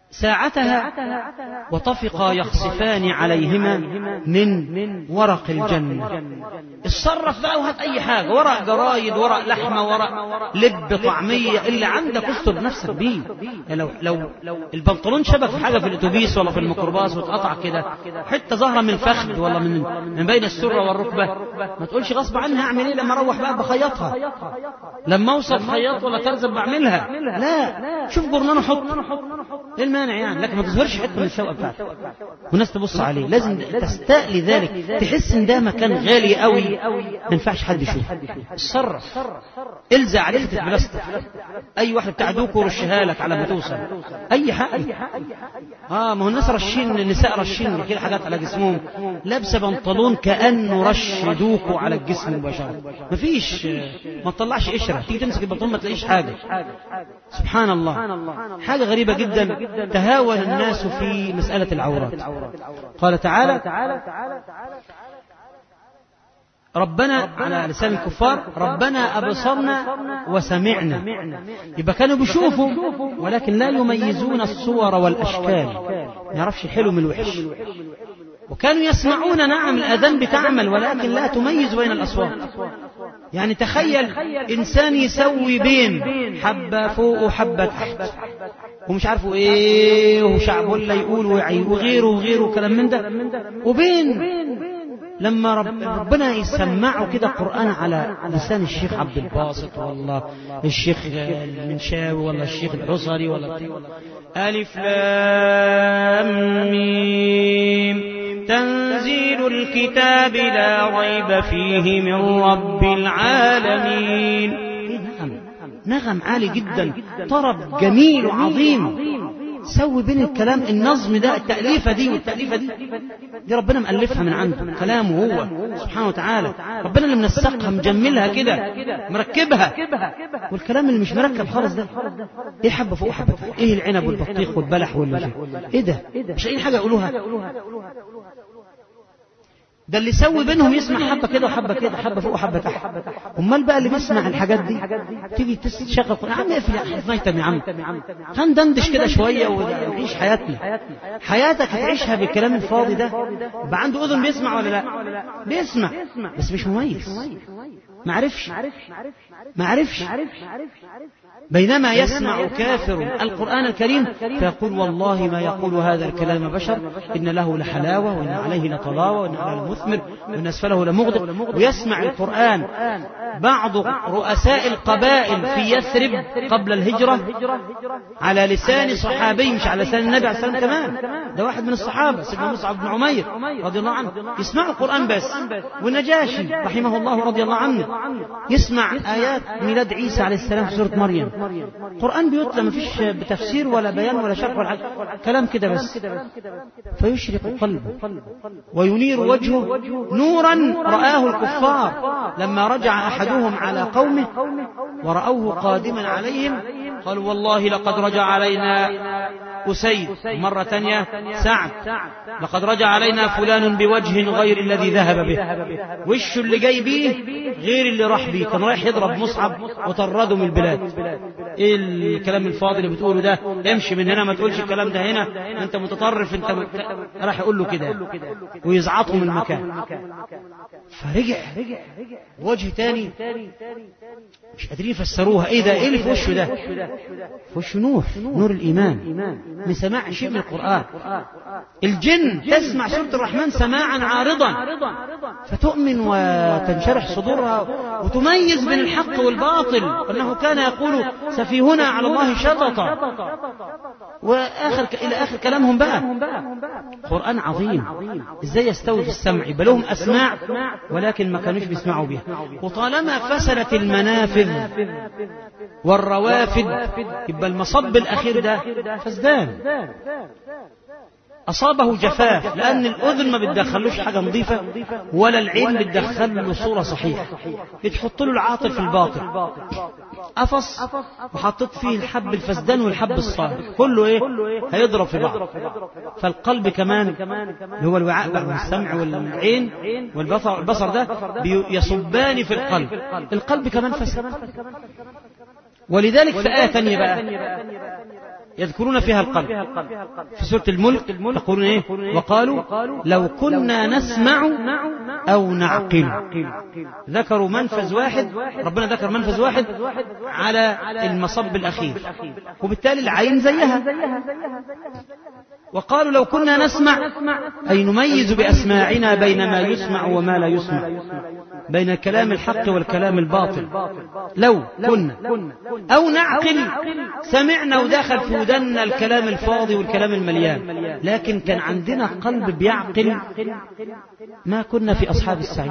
ساعتها وطفقا يخصفان عليهما من ورق الجنة. اتصرف بقى وهات أي حاجة، ورق جرايد، ورق لحمة، ورق لب، طعمية، اللي عندك استر نفسك بيه. يعني لو, لو, لو البنطلون شبك في حاجة في الأتوبيس ولا في الميكروباص واتقطع كده حتة ظهرة من الفخذ ولا من, من بين السرة والركبة، ما تقولش غصب عنها أعمل إيه لما أروح بقى بخيطها، لما أوصل خياط ولا ترزب بعملها. لا، شوف جرنانه حط، ايه المانع يعني؟ لكن ما تظهرش حته من الشوقه بتاعته والناس تبص عليه. لازم تستقلي ذلك، تحس ان ده مكان غالي قوي ما ينفعش حد يشوفه. اتصرف، الزع عليه البلاستيك، اي واحد بتاع دوكو رشها لك على ما توصل، اي حاجه. اه ما هو الناس رشين، النساء رشين كده حاجات على جسمهم، لابسه بنطلون كانه رش دوكو على الجسم مباشره، مفيش، ما تطلعش قشره، تيجي تمسك البنطلون ما تلاقيش حاجه. سبحان الله، حاجه غريبه جدا. تهاون الناس في مسألة العورات. قال تعالى ربنا على لسان الكفار ربنا أبصرنا وسمعنا، يبقى كانوا بيشوفوا ولكن لا يميزون الصور والأشكال، ما يعرفش الحلو من الوحش. وكانوا يسمعون، نعم الأذان بتعمل ولكن لا تميز بين الأصوات. يعني تخيل إنسان يسوي بين حبة فوق وحبة تحت ومش عارفوا ايه وشعبولة يقول وغيره وغيره كلام من ده، وبين لما رب ربنا يسمعوا كده قرآن على لسان الشيخ عبد الباسط والله الشيخ المنشاوي ولا الشيخ الحصري ولا ألف لام ميم تنزيل الكتاب لا ريب فيه من رب العالمين. نغم نغم عالي جدا، طرب جميل وعظيم. سوي بين الكلام، النظم ده، التأليفة دي والتأليفة دي دي ربنا مألفها من عنده، كلامه هو سبحانه وتعالى، ربنا اللي منسقها مجملها كده مركبها. والكلام اللي مش مركب خالص ده، ايه حبة فوق حبة، ايه العنب والبطيخ والبلح واللجة، ايه ده؟ مش اي حاجة يقولوها. ده اللي يسوي بينهم يسمع حبة كده وحبة كده، حبة فوق وحبة تحت. امال بقى اللي بيسمع الحاجات دي تيجي تشغل يا عم اقفل يا اخي نايتم يا عم، هندندش كده شوية ونعيش حياتنا. حياتك هتعيشها بالكلام الفاضي ده. يبقى عنده اذن بيسمع ولا لا؟ بيسمع بس مش مميز، معرفش معرفش بينما يسمع كافر القرآن الكريم فيقول والله ما يقول هذا الكلام بشر، إن له لحلاوة وإن عليه لطلاوة وإن على المثمر وإن أسفله لمغدق. ويسمع القرآن بعض رؤساء القبائل في يثرب قبل الهجرة على لسان صحابي، مش على لسان النبي عليه السلام كمان، ده واحد من الصحابة سيدنا مصعب بن عمير رضي الله عنه يسمع القرآن بس. والنجاشي رحمه الله رضي الله عنه يسمع آيات ميلاد عيسى عليه السلام في سورة مريم، قرآن بيتلى ما فيش بتفسير ولا بيان ولا شرح ولا حاجة، كلام كده بس، فيشرق قلبه وينير وجهه نورا رآه الكفار لما رجع أحدهم على قومه ورأوه قادما عليهم قالوا والله لقد رجع علينا أسيد، مرة تانية سعد، لقد رجع علينا فلان بوجه غير الذي ذهب به، وشه اللي جاي بيه غير اللي راح بيه، كان رايح يضرب مصعب وطرده من البلاد. ايه الكلام الفاضي اللي بتقوله ده؟ امشي من هنا، ما تقولش الكلام ده هنا، انت متطرف، انت م... راح يقول له كده ويزعطه من المكان. فرجع وجه تاني مش قادرين يفسروها، ايه ده؟ ايه اللي في وشه ده؟ في وشه نور، نور الإيمان من سماع شيء من القرآن. الجن تسمع سورة الرحمن سماعا عارضا فتؤمن وتنشرح صدورها وتميز بين الحق والباطل، أنه كان يقول سفيهنا على الله شططا وآخر ك... إلى آخر كلامهم بقى. قرآن عظيم، إزاي يستوي في السمع؟ بلهم أسماع ولكن ما كانوش بيسمعوا بها. وطالما فسدت المنافذ والروافد يبقى المصب الأخير ده فسدان، أصابه جفاف، لأن الأذن ما بتدخلوش حاجة نظيفة ولا العين بتدخل له صورة صحيحة، بتحط له العاطل في الباطل. قفص وحطت فيه الحب الفسدان والحب الصالح، كله ايه؟ هيضرب في بعض. فالقلب كمان اللي هو الوعاء بقى والسمع والعين والبصر البصر ده يصبان في القلب، القلب كمان فسد. ولذلك في آية ثانية بقى يذكرون فيها القلب. في سورة الملك يقولون إيه؟ وقالوا لو كنا نسمع أو نعقل. ذكروا منفذ واحد، ربنا ذكر منفذ واحد على المصب الأخير، وبالتالي العين زيها. وقالوا لو كنا نسمع أي نميز بأسماعنا بين ما يسمع وما لا يسمع، بين كلام الحق والكلام الباطل. لو كنا أو نعقل، سمعنا ودخل في ودنا الكلام الفاضي والكلام المليان، لكن كان عندنا قلب بيعقل ما كنا في أصحاب السعير.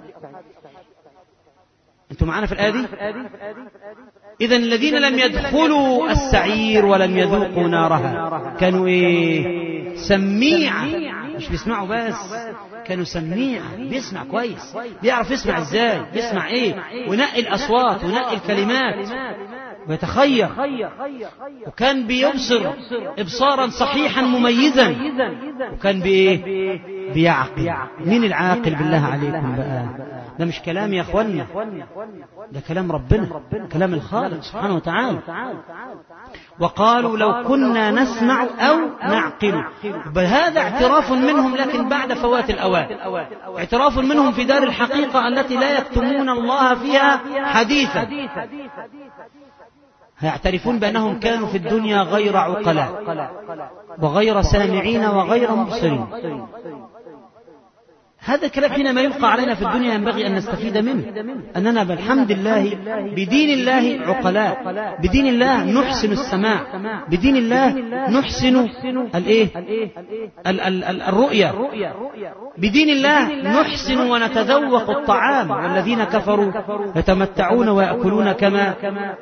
أنتم معنا في الآية دي؟ إذن الذين لم يدخلوا السعير ولم يذوقوا نارها كانوا إيه؟ سميعة، مش بيسمعوا بس، كانوا سميعة، بيسمع كويس، بيعرف يسمع إزاي، بيسمع إيه، ونقي الأصوات ونقي الكلمات ويتخير، وكان بيبصر إبصارا صحيحا مميزا، وكان بإيه؟ بيعقل. مين العاقل بالله عليكم بقى؟ ده مش كلام يا أخوانا، ده كلام ربنا، كلام الخالق سبحانه وتعالى. وقالوا لو كنا نسمع أو نعقل. بهذا اعتراف منهم، لكن بعد فوات الأوان، اعتراف منهم في دار الحقيقة التي لا يكتمون الله فيها حديثا. يعترفون بأنهم كانوا في الدنيا غير عقلاء وغير سامعين وغير مبصرين. هذا الكلام حينما يلقى علينا في الدنيا ينبغي أن نستفيد منه، أننا بالحمد لله بدين الله عقلاء، بدين الله نحسن السماع، بدين الله نحسن الإيه؟ الرؤية، بدين الله نحسن ونتذوق الطعام، والذين كفروا يتمتعون ويأكلون كما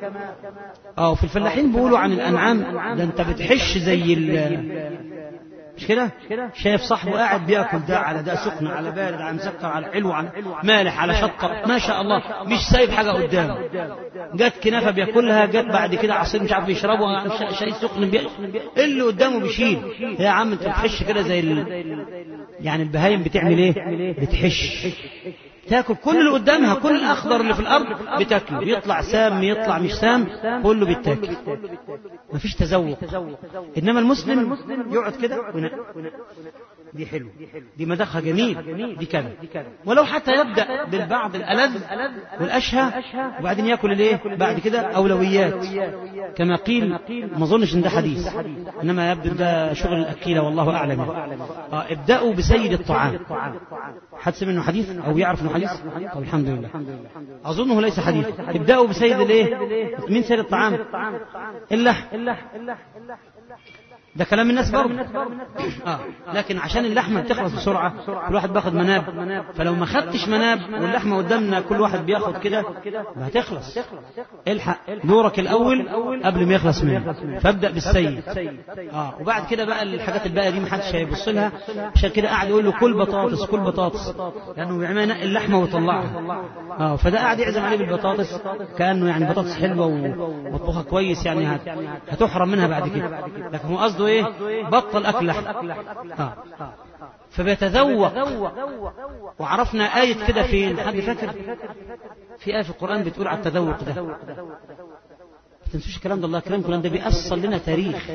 أو في الفلاحين بيقولوا عن الأنعام ده أنت بتحش زي ال مش كده؟ شايف صاحبه قاعد بياكل ده على ده، سخن على بارد، على مسكر على حلو على مالح على شطه، ما شاء الله، مش سايب حاجه قدامه. جت كنافه بياكلها، جت بعد كده عصير مش عارف يشربه، شاي سخن بي... اللي قدامه بيشيل. يا عم انت بتحش كده زي ال... يعني البهايم بتعمل ايه؟ بتحش، تاكل كل اللي قدامها، كل الاخضر اللي في الارض بتاكله، يطلع سام يطلع مش سام كله بيتاكل، مفيش تذوق. انما المسلم يقعد كده ونقل. دي حلو، دي مدخة جميل، دي كذا، ولو حتى يبدأ بالبعض الألذ والأشهى وبعدين يأكل الايه بعد كده أولويات كما قيل. ما اظنش ان ده حديث، انما يبدو ده شغل الأكيلة والله أعلم. آه ابدأوا بسيد الطعام. حد سمع انه حديث او يعرف انه حديث؟ طب الحمد لله، اظنه ليس حديث. ابدأوا بسيد الايه؟ من سيد الطعام؟ اللحم. ده كلام الناس برضه. آه. لكن عشان اللحمة بتخلص بسرعة كل واحد باخد مناب، فلو ما خدتش مناب واللحمة قدامنا كل واحد بياخد كده هتخلص. الحق دورك الأول قبل ما يخلص منه، فابدأ بالسيد. آه. وبعد كده بقى الحاجات الباقية دي محدش هيبص لها، عشان كده قاعد يقول له كل بطاطس كل بطاطس، لأنه بيعمل نقي اللحمة ويطلعها. آه. فده قاعد يعزم عليه بالبطاطس كأنه يعني بطاطس حلوة ومطبوخة كويس، يعني هتحرم منها بعد كده، لكن هو قصده ايه؟ بطل اكل لحم. آه. فبيتذوق. وعرفنا آية كده فين؟ حد فاكر؟ في آية في القرآن بتقول على التذوق ده. ما تنسوش الكلام ده، الله كلام القرآن ده بيأصل لنا تاريخ.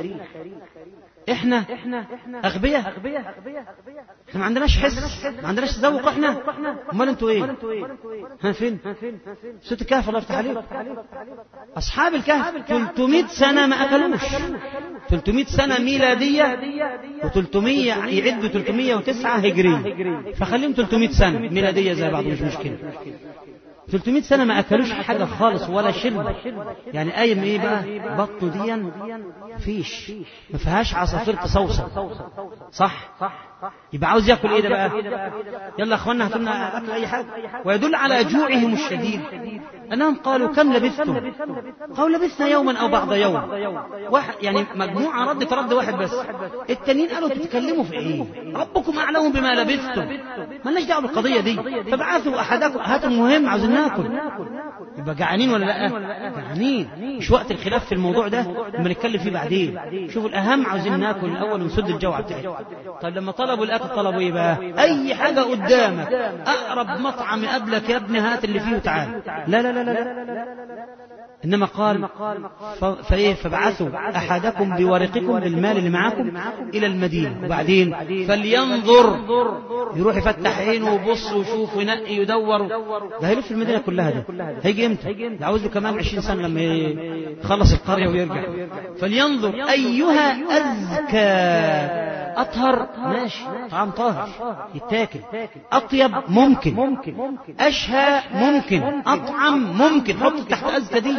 احنا اغبياء، احنا ما عندناش حس، ما عندناش تذوق. احنا امال انتوا ايه؟ ها فين؟ سورة الكهف الله يفتح عليك. اصحاب الكهف ثلاثمائة سنة ما اكلوش، ثلاثمائة سنة ميلادية و300 يعدوا ثلاثمائة وتسعة هجرية، فخليهم ثلاثمائة سنة ميلادية زي بعض مش مشكلة. ثلاثمائة سنة ما أكلوش حاجة خالص ولا شرب، يعني قايم إيه بقى؟ بطنه ديا فيش، ما فيهاش عصافير تصوصة، صح؟ يبقى عاوز يأكل إيه ده بقى؟ يلا أخوانا هاتوا لنا أكل أي حاجة. ويدل على جوعهم الشديد أنهم قالوا كم لبثتم؟ قالوا لبثنا يوما أو بعض يوم. واحد يعني مجموعة ردت رد واحد بس، التانيين قالوا تتكلموا في إيه؟ ربكم أعلم بما لبثتم، ما لناش دعوة بالقضية دي، فابعثوا أحدكم، هاتوا المهم عاوزين ناكل. يبقى جعانين ولا لا؟ جعانين. مش وقت الخلاف في الموضوع ده، لما نتكلم فيه بعدين. شوفوا الأهم عاوزين ناكل الأول ونسد الجوع بتاعنا. طيب لما طلبوا الأكل طلبوا إيه بقى؟ أي حاجة قدامك، أقرب مطعم قبلك يا ابني هات اللي فيه وتعال. لا لا لا لا لا. إنما قال فإيه فابعثوا أحدكم بورقكم بالمال اللي معاكم إلى المدينة، وبعدين فلينظر، يروح يفتح عينه ويبص ويشوف وينقي ويدور. ده هيلف المدينة كلها، ده هيجي امتى؟ ده عاوز له كمان عشرين سنة لما يخلص القرية ويرجع. فلينظر أيها أزكى، أطهر ماشي، طعام طاهر يتاكل، أطيب ممكن، أشهى ممكن، أطعم ممكن، حط تحت أزكى دي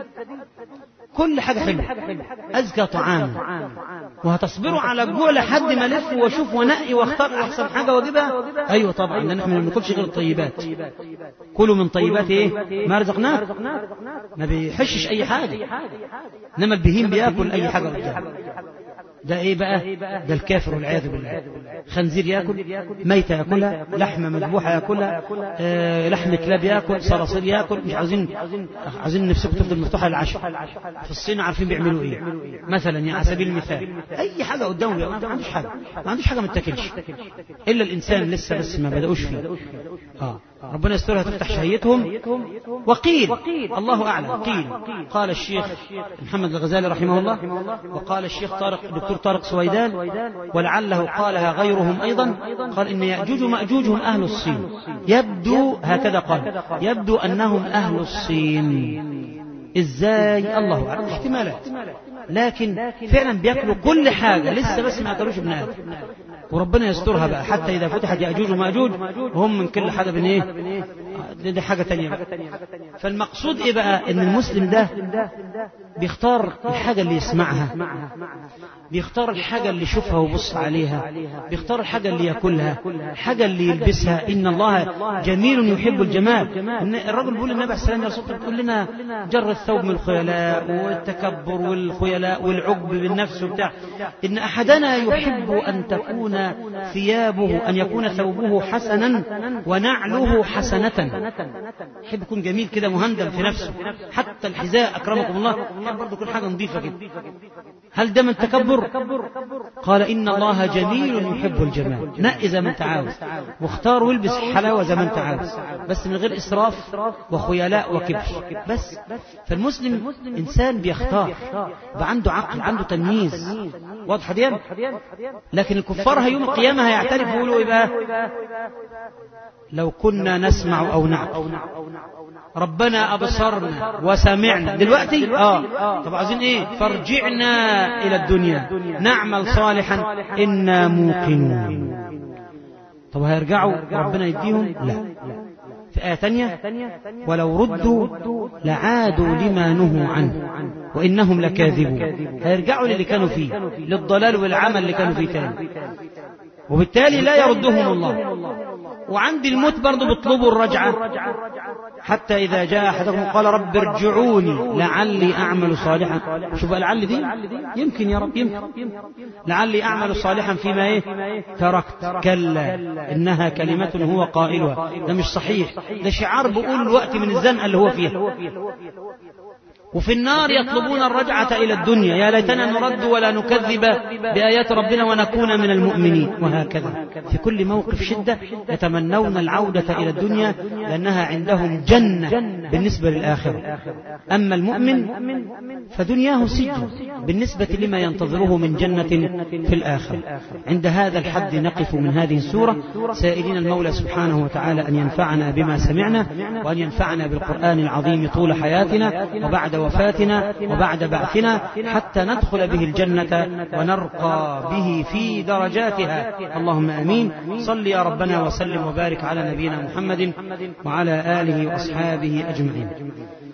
كل حاجة حلوة، أزكى طعام. وهتصبروا على الجوع لحد ما لف واشوف ونقي واختار أحسن حاجة واجيبها. أيوة طبعا، لأن احنا ما بناكلش غير الطيبات. كلوا من طيبات إيه ما رزقناكم، ما بيحشش أي حاجة. إنما البهيم بياكل أي حاجة قدامه. ده ايه بقى؟ ده الكافر والعياذ بالله. خنزير ياكل، ميتة ياكلها، لحمة مذبوحة ياكلها، آه لحم كلاب ياكل، صراصير ياكل. مش عاوزين عاوزين نفسكم تفضل مفتوحة للعشاء. في الصين عارفين بيعملوا ايه مثلا، يعني على سبيل المثال اي حاجة قدامه ما عندوش حاجة، ما عندوش حاجة ما تاكلش الا الانسان لسه بس ما بدأوش فيه. اه ربنا يسترها تفتح شهيتهم. وقيل الله أعلم، قيل قال الشيخ محمد الغزالي رحمه الله، وقال الشيخ طارق دكتور طارق سويدان، ولعله قالها غيرهم أيضا، قال إن يأجوج ومأجوج هم أهل الصين. يبدو هكذا قال، يبدو أنهم أهل الصين. إزاي؟ الله أعلم، احتمالات، لكن فعلا بيأكلوا كل حاجة لسه بس ما أكلوش ابن آدم. وربنا يسترها بقى حتى إذا فتحت يأجوج ومأجوج وهم من كل حاجة بن إيه، دي حاجة تانية بقى. فالمقصود إيه بقى؟ إن المسلم ده بيختار الحاجة اللي يسمعها، بيختار الحاجة اللي يشوفها ويبص عليها، بيختار الحاجة اللي يأكلها، الحاجة اللي يلبسها. إن الله جميل يحب الجمال. إن الرجل بيقول للنبي عليه السلام يا رسول الله تقول لنا جر الثوب من الخيلاء والتكبر والخيلاء والعجب بالنفس وبتاع. إن أحدنا يحب أن تكون ثيابه، أن يكون ثوبه حسنا ونعله حسنة. يحب يكون جميل كده مهندم في نفسه، حتى الحذاء أكرمكم الله يحب برضه كل حاجة نظيفة كده. هل ده من تكبر؟ قال إن الله جميل يحب الجمال. نقي زي ما انت عاوز، واختار والبس حلاوة زي ما انت عاوز، بس من غير إسراف وخيلاء وكبر بس. فالمسلم إنسان بيختار، يبقى عنده عقل، عنده تمييز. واضحة دي؟ لكن الكفار يوم القيامة هيعترفوا ويقولوا يبقى لو كنا نسمع أو نعقل ربنا أبصرنا وسمعنا. دلوقتي آه طب عايزين إيه؟ فارجعنا إلى الدنيا نعمل صالحا إنا موقنون. طب هيرجعوا ربنا يديهم؟ لا. في آية تانية ولو ردوا لعادوا لما نهوا عنه وإنهم لكاذبون. هيرجعوا للي كانوا فيه، للضلال والعمل اللي كانوا فيه تاني، وبالتالي لا يردهم الله. وعند الموت برضو بيطلبوا الرجعة، حتى إذا جاء أحدهم قال رب ارجعوني لعلي أعمل صالحا. شوف لعلي دي يمكن يا رب، يمكن لعلي أعمل صالحا فيما إيه تركت. كلا إنها كلمة هو قائلها. ده مش صحيح، ده شعار بيقول الوقت من الزنقة اللي هو فيها. وفي النار يطلبون الرجعة إلى الدنيا، يا ليتنا نرد ولا نكذب بآيات ربنا ونكون من المؤمنين. وهكذا في كل موقف شدة يتمنون العودة إلى الدنيا لأنها عندهم جنة بالنسبة للآخرة. أما المؤمن فدنياه سجن بالنسبة لما ينتظره من جنة في الآخرة. عند هذا الحد نقف من هذه السورة، سائلين المولى سبحانه وتعالى أن ينفعنا بما سمعنا، وأن ينفعنا بالقرآن العظيم طول حياتنا وبعد وفاتنا وبعد بعثنا، حتى ندخل به الجنة ونرقى به في درجاتها. اللهم آمين. صل يا ربنا وسلم وبارك على نبينا محمد وعلى آله وأصحابه أجمعين.